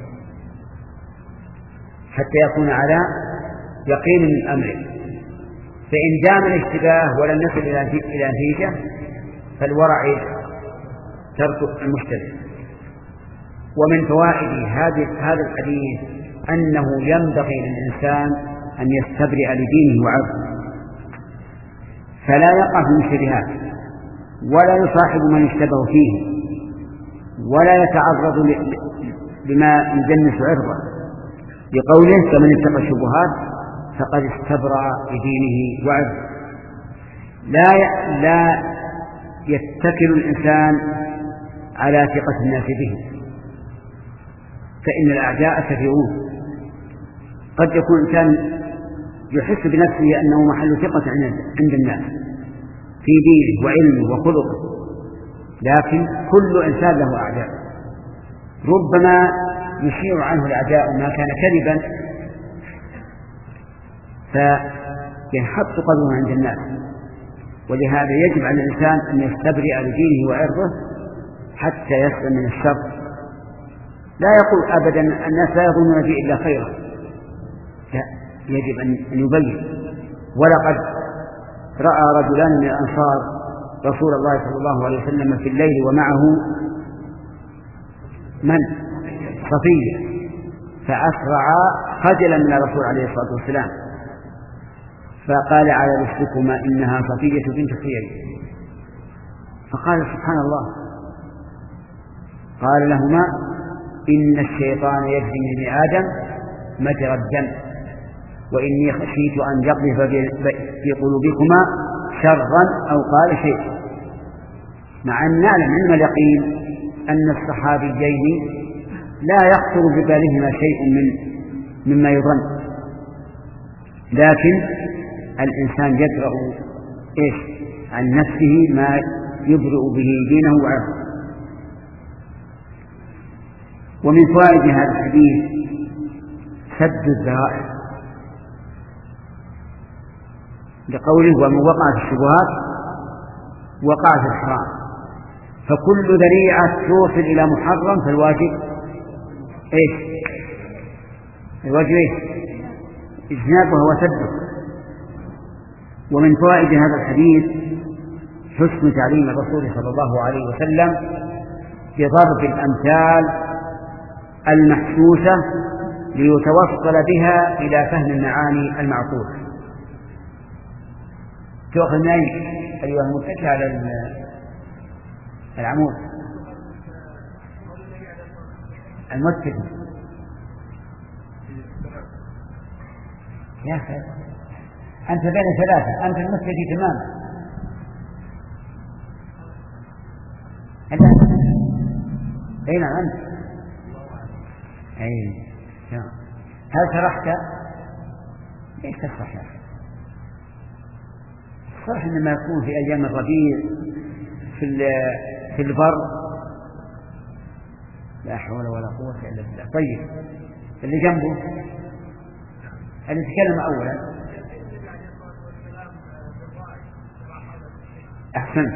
حتى يكون على يقين من أمره. فإن دام الاشتباه ولم يصل إلى نتيجة فالورع ترك المشتبه. ومن فوائد هذا الحديث أنه ينبغي للإنسان أن يستبرئ لدينه وعرضه، فلا يقع في المشتبهات ولا يصاحب من اشتبه فيه ولا يتعرض لما يدنس عرضه، لقوله: فمن اتقى الشبهات فقد استبرأ لدينه وعرضه. لا لا يتكل الإنسان على ثقة الناس به، فإن الأعداء كثيرون. قد يكون إنسان يحس بنفسه أنه محل ثقة عند الناس في دينه وعلمه وخلقه، لكن كل إنسان له أعداء، ربما يشيع عنه الأعداء ما كان كذبا فينحط قدره عند الناس. ولهذا يجب على الإنسان أن يستبرئ لدينه وعرضه حتى يسلم من الشر. لا يقول أبدا الناس لا يظنون به إلا خيرا، لا، يجب أن يبين. ولقد رأى رجلان من الأنصار رسول الله صلى الله عليه وسلم في الليل ومعه من؟ صفية، فأسرعا خجلا من الرسول عليه الصلاة والسلام، فقال على رسلكما إنها صفية بنت حيي. فقال سبحان الله، قال لهما إن الشيطان يجري من ابن آدم مجرى الدم، وإني خشيت أن يقذف في قلوبكما شرا أو قال شيء، مع أن نعلم علم اليقين أن الصحابيين لا يخطر ببالهما شيء من مما يظن، لكن الإنسان يدرأ إيش عن نفسه ما يبرئ به دينه وعرضه. ومن فوائد هذا الحديث سد الذرائع، لقوله ومن وقع في الشبهات وقع في الحرام، فكل ذريعة توصل إلى محرم فالواجب إيش؟ الواجب إيش؟ اجتنابه وسده. ومن فوائد هذا الحديث حسن تعليم الرسول صلى الله عليه وسلم بضرب الأمثال المحسوسة ليتوصل بها إلى فهم المعاني المعقولة. تأخذ من أين؟ أيها المتكئ على العمود المتكئ يا أخي أنت بين ثلاثة، أنت المتكئ تماما. أين أنت؟ أي هل شرحت؟ ليش تشرح يا أخي؟ الشرح إنما يكون في أيام الربيع في في البر. لا حول ولا قوة إلا بالله. طيب اللي جنبه اللي تكلم أولا أحسن.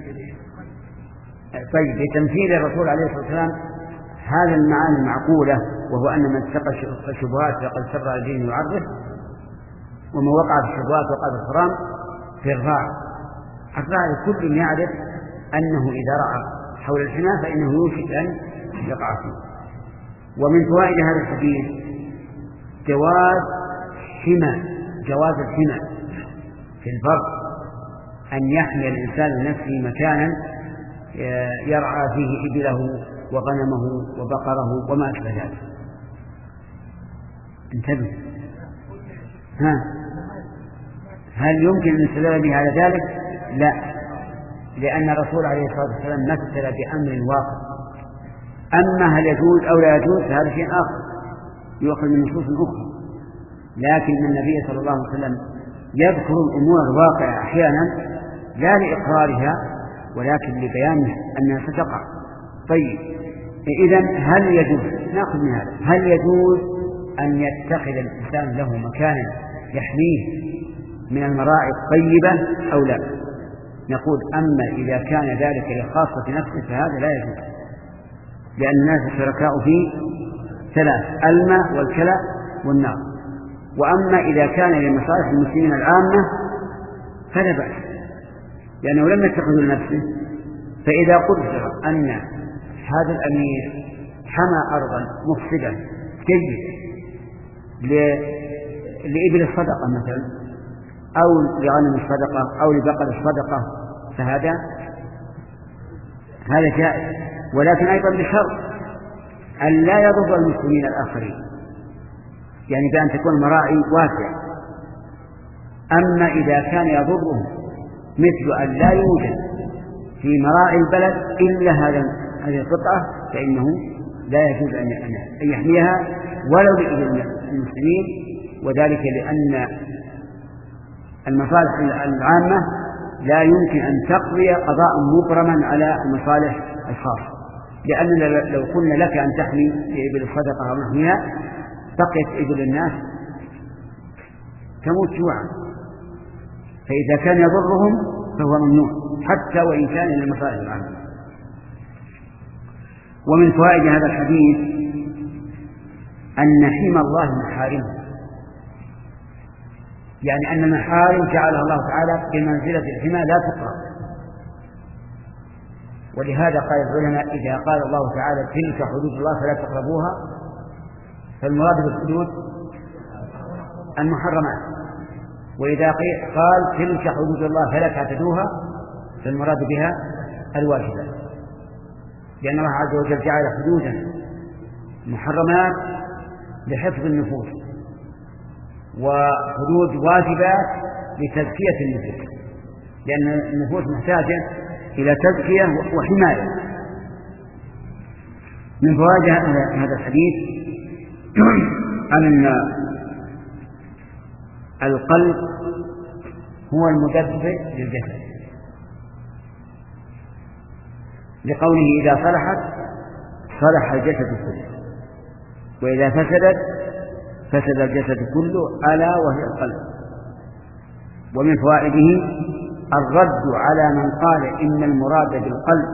طيب لتمثيل الرسول عليه الصلاة والسلام هذا المعاني المعقولة، وهو أن من اتقى الشبهات فقد سر الدين وعرضه، ومن وقع في الشبهات وقع في الحرام في الراعي. الراعي كل يعرف أنه إذا رأى حول الحمى فإنه يوشك أن يقع فيه. ومن فوائد هذا الحديث جواز حمى جواز الحمى في البر، أن يحمي الإنسان لنفسه مكانا يرعى فيه إبله وغنمه وبقره وما أشبه ذلك. انتبه. ها هل يمكن أن نستدل به على ذلك؟ لا، لأن الرسول عليه الصلاة والسلام مثل بأمر واقع. أما هل يجوز أو لا يجوز فهذا شيء آخر يؤخذ من نصوص أخرى، لكن النبي صلى الله عليه وسلم يذكر الأمور الواقعة أحيانا لا لإقرارها ولكن لبيان أنها ستقع. طيب إذن هل يجوز نأخذ من هذا هل يجوز أن يتخذ الإنسان له مكانا يحميه من المراعي الطيبة أو لا؟ نقول أما إذا كان ذلك لخاصة نفسه فهذا لا يجوز، لأن الناس شركاء في ثلاث: الماء والكلى والنار. وأما إذا كان لمصالح المسلمين العامة فلا بأس، لأنه لم يتخذ لنفسه. فإذا قدر أن هذا الأمير حمى أرضا مفسدة جيدة لإبل الصدقة مثلا، أو لغنم الصدقة أو لبقر الصدقة، فهذا هذا جائز، ولكن أيضا بشرط أن لا يضر المسلمين الآخرين، يعني بأن تكون المراعي واسعة. أما إذا كان يضرهم مثل أن لا يوجد في مراعي البلد إلا هذا هذه القطعة فإنه لا يجوز أن يحميها ولو لإذن المسلمين، وذلك لأن المصالح العامة لا يمكن أن تقضي قضاء مبرما على المصالح الخاصة، لأننا لو قلنا لك أن تحمي إبل الصدقة أو نحوها بقيت إبل الناس تموت جوعا، فإذا كان يضرهم فهو ممنوع حتى وإن كان للمصالح العامة. ومن فوائد هذا الحديث أن حمى الله محارمه، يعني أن المحارم جعلها الله تعالى بمنزلة الحمى لا تقرب. ولهذا قال العلماء إذا قال الله تعالى تلك حدود الله فلا تقربوها، فالمراد بالحدود المحرمات، وإذا قال تلك حدود الله فلا تعتدوها فالمراد بها الواجبات، لأن الله عز وجل جعل حدودا محرمات لحفظ النفوس وحدود واجبات لتزكية النفوس، لأن النفوس محتاجة إلى تزكية وحماية. من فوائد هذا الحديث أن القلب هو المدبر للجسد، لقوله إذا صلحت صلح الجسد كله، وإذا فسدت فسد الجسد كله ألا وهي القلب. ومن فوائده الرد على من قال إن المراد بالقلب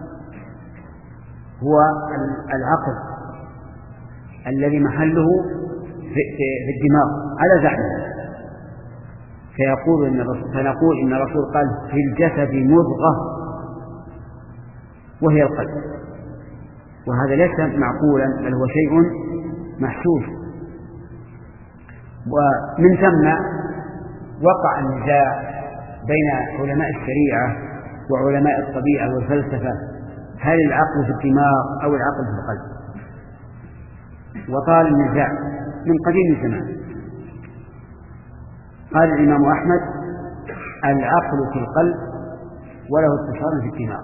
هو العقل الذي محله في الدماغ على زعمه، فيقول إن الرسول فنقول إن الرسول قال في الجسد مضغة وهي القلب، وهذا ليس معقولا بل هو شيء محسوس. ومن ثم وقع النزاع بين علماء الشريعة وعلماء الطبيعة والفلسفة هل العقل في الدماغ أو العقل في القلب، وطال النزاع من قديم الزمان. قال الإمام أحمد العقل في القلب وله اتصال في الدماغ،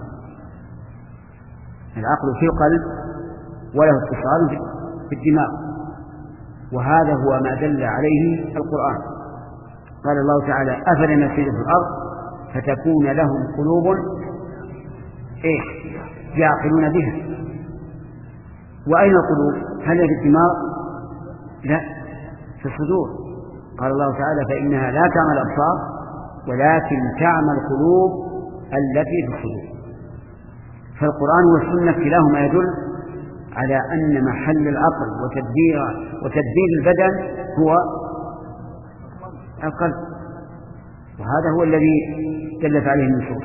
العقل في القلب وله اتصال في الدماغ، وهذا هو ما دل عليه القرآن. قال الله تعالى أفلم يسيروا في الأرض فتكون لهم قلوب إيه يعقلون بها. وأين القلوب؟ هل في الدماغ؟ لا، في الصدور. قال الله تعالى فإنها لا تعمى الأبصار ولكن تعمى القلوب التي في الصدور. فالقرآن والسنة كلاهما يدل على أن محل العقل وتدبير وتدبير البدن هو القلب، وهذا هو الذي دلت عليه النصوص.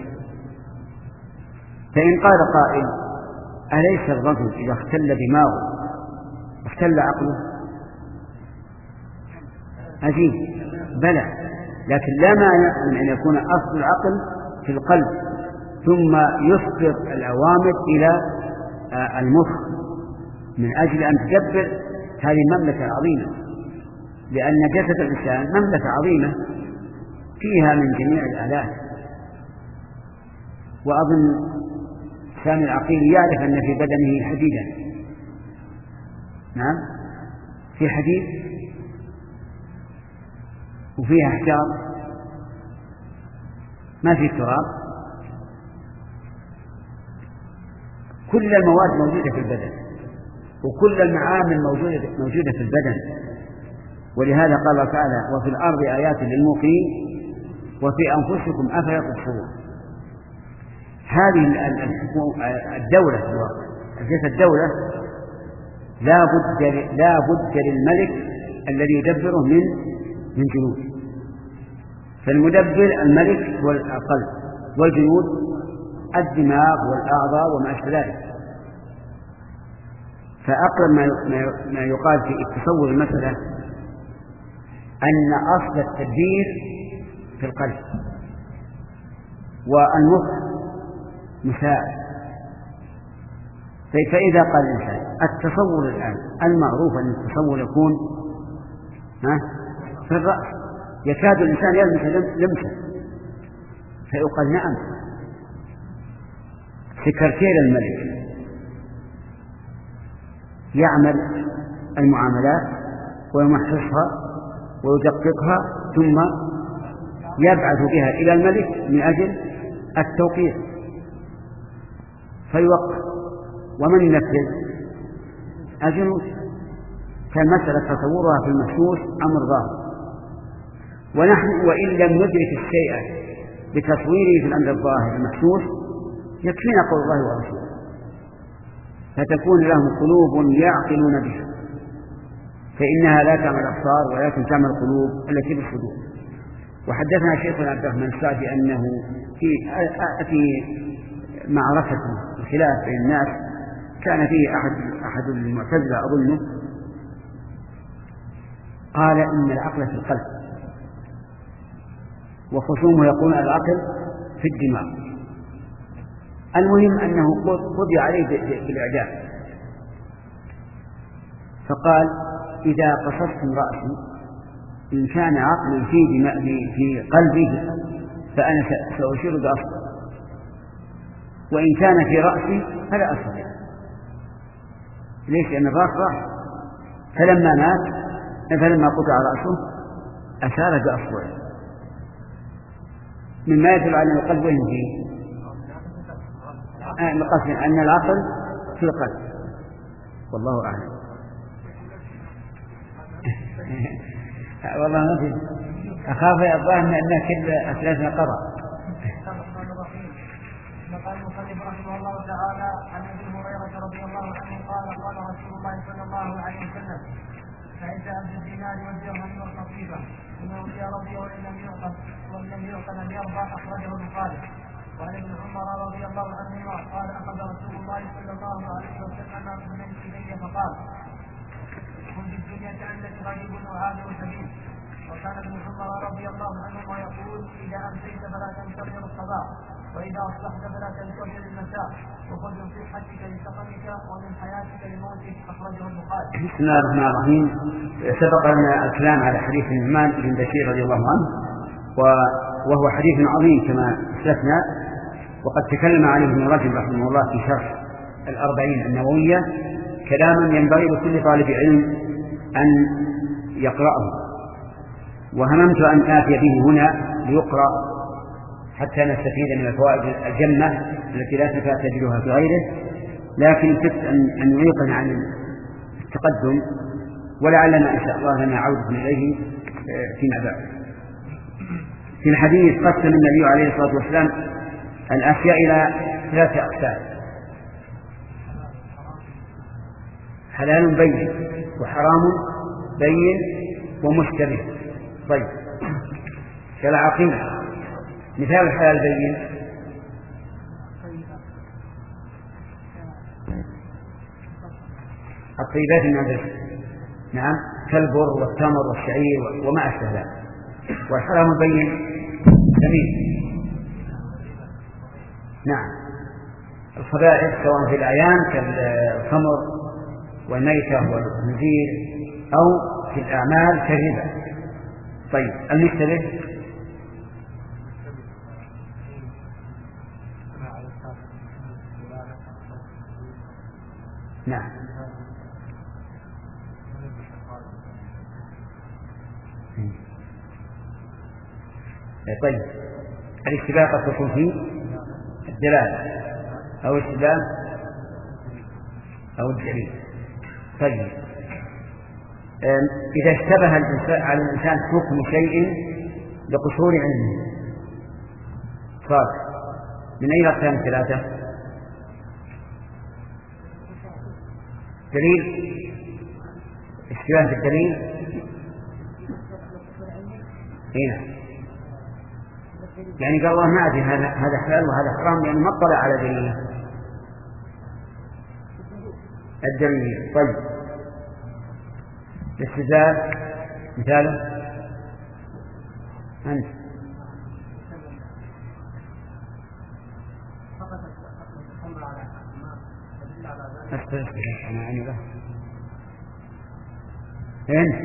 فإن قال قائل أليس الرجل إذا اختل دماغه اختل عقله؟ عجيب، بلى، لكن لا مانع من أن يكون أصل العقل في القلب ثم يصدر الأوامر إلى المخ من أجل أن تدبر هذه المملكة العظيمة، لأن جسد الإنسان مملكة عظيمة فيها من جميع الآلات. وأظن سامي العقيل يعرف أن في بدنه حديدا، نعم في حديد وفيها حجار، ما في تراب، كل المواد موجودة في البدن وكل المعامل موجودة, موجودة في البدن. ولهذا قال الله تعالى وفي الأرض آيات للموقنين وفي أنفسكم أفلا تبصرون. هذه الدولة في الواقع أساس الدولة لا بد لا بد للملك الذي يدبره من من جنود، فالمدبر الملك هو القلب، والجنود الدماغ والأعضاء وما أشبه ذلك. فأقرب ما يقال في تصور المسألة أن أصل التدبير في القلب والمخ مساعد. فإذا قال الإنسان التصور الآن المعروف أن التصور يكون ها في الرأس، يكاد الإنسان يلمس لمسه، فيقال نعم سكرتير الملك يعمل المعاملات ويمحصها ويدققها ثم يبعث بها إلى الملك من أجل التوقيع فيوقع، ومن ينفذ الجنود. فالمسألة تصورها في المحسوس أمر ظاهر، ونحن وإن لم ندرك الشيء بتصويره في الأمر الظاهر المحسوس يكفينا قول الله ورسوله، فتكون لهم قلوب يعقلون بها، فإنها لا تعمل الأبصار ولكن تعمل القلوب التي بالصدور. وحدثنا شيخنا عبد الرحمن السعدي أنه في في معركة الخلاف بين الناس كان فيه أحد أحد المعتزلة أظنه قال إن العقل في القلب، وخصومه يقول العقل في الدماغ. المهم أنه قضي عليه بالإعدام، فقال إذا قصصتم رأسي إن كان عقلي في دماء في قلبه فأنا سأشير بأصبع، وإن كان في رأسي فلا أستطيع. ليش؟ لأن الرأس راح. فلما مات فلما قطع رأسه أشار بأصبعه، مما يدل على أن القلب وين فيه؟ آه أن العقل في القلب. والله أعلم. والله ما في، أخاف الظاهر أن كل أسلافنا قضى. قال المصنف رحمه الله تعالى عن ابي هريره رضي الله عنه قال قال رسول الله صلى الله عليه وسلم: فإذا أبد الدينار والدرهم والقطيفة إنه يا ربي وإن لم يعقل وإن لم يعقل لم يرضى، أخرجه البخاري. وعن ابن عمر رضي الله عنهما قال: أخذ رسول الله صلى الله عليه وسلم من الدنيا فقال: كن في الدنيا كأنك غريب وعابر سبيل. وكان ابن عمر رضي الله عنهما يقول: إذا أمسيت فلا تنتظر الصباح، وإذا أصبحت فلا تنتظر المساء، وخذ من صحتك لسقمك ومن حياتك لموتك. أخرجه البخاري. بسم الله الرحمن الرحيم. سبق لنا الكلام على حديث النعمان بن بشير رضي الله عنه، وهو حديث عظيم كما أسلفنا، وقد تكلم عليه ابن رجب رحمه الله في شرح الأربعين النووية كلاما ينبغي لكل طالب علم أن يقرأه، وهممت أن آتي به هنا ليقرأ حتى نستفيد من الفوائد الجمة التي لا تكاد تجدها في غيره، لكن كنت أن نعيقنا عن التقدم، ولعلنا إن شاء الله لنا عودة إليه فيما بعد. في الحديث قسم النبي عليه الصلاة والسلام الأشياء إلى ثلاثة أقسام: حلال بين، وحرام بين، ومشتبه. طيب، كالعقيدة مثال الحلال بين: الطيبات من الرزق، نعم، كالبر والتمر والشعير وما أشبه ذلك. والحرام بين جميل، نعم، الخبائث سواء في الأعيان كالخمر والميتة والخنزير أو في الأعمال كالربا. طيب، المشتبه نعم. طيب، الاشتباه قد تكون في الدلالة أو الاشتباه أو الدليل. طيب، إذا اشتبه على الإنسان حكم شيء لقصور علمه صار من أي أقسام ثلاثة؟ دليل، اشتباه بالدليل، هنا يعني قال الله ما أدري هذا حلال وهذا حرام يعني ما اطلع على دليل الدليل. طيب، الاستدلال مثاله أنت أستدلال أنا عني له أنت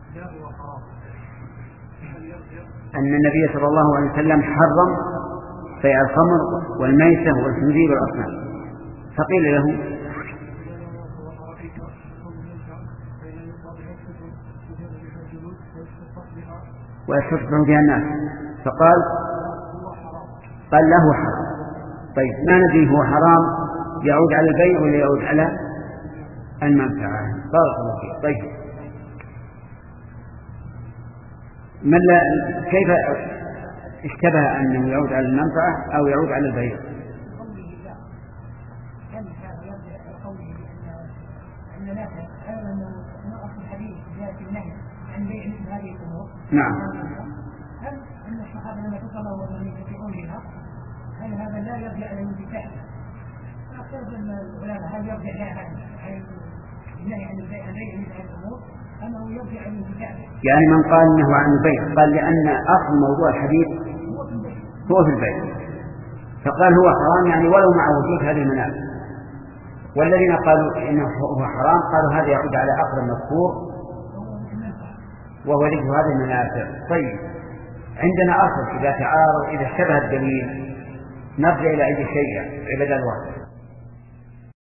أن النبي صلى الله عليه وسلم حرم بيع الخمر والميتة والخنزير والأصنام. فقيل له ويستطبع بها الناس، فقال قال له حرام. طيب ما ندري هو حرام يعود على البيع ولا يعود على المنفعة؟ بارك الله فيك. طيب من لا كيف اشتبه أنه يعود على المنفعة أو يعود على البيع؟ نعم. هل أن الصحابة لما تصلوا ومن يتبعون بها هل هذا لا يرجع إلى الانتفاع؟ فأختلف العلماء هل يرجع إلى النهي عن البيع عن بيع الأمور أنه يرجع إلى الانتفاع؟ يعني من قال أنه عن البيع قال لأن أصل موضوع الحديث هو في البيع، فقال هو حرام يعني ولو مع وجود هذه المنافع. والذين قالوا إنه هو حرام قالوا هذا يعود على أصل المذكور وهو ذكر هذه المنافع. طيب عندنا أصل إذا تعارض إذا اشتبه الدليل نرجع إلى أي شيء عباد الله.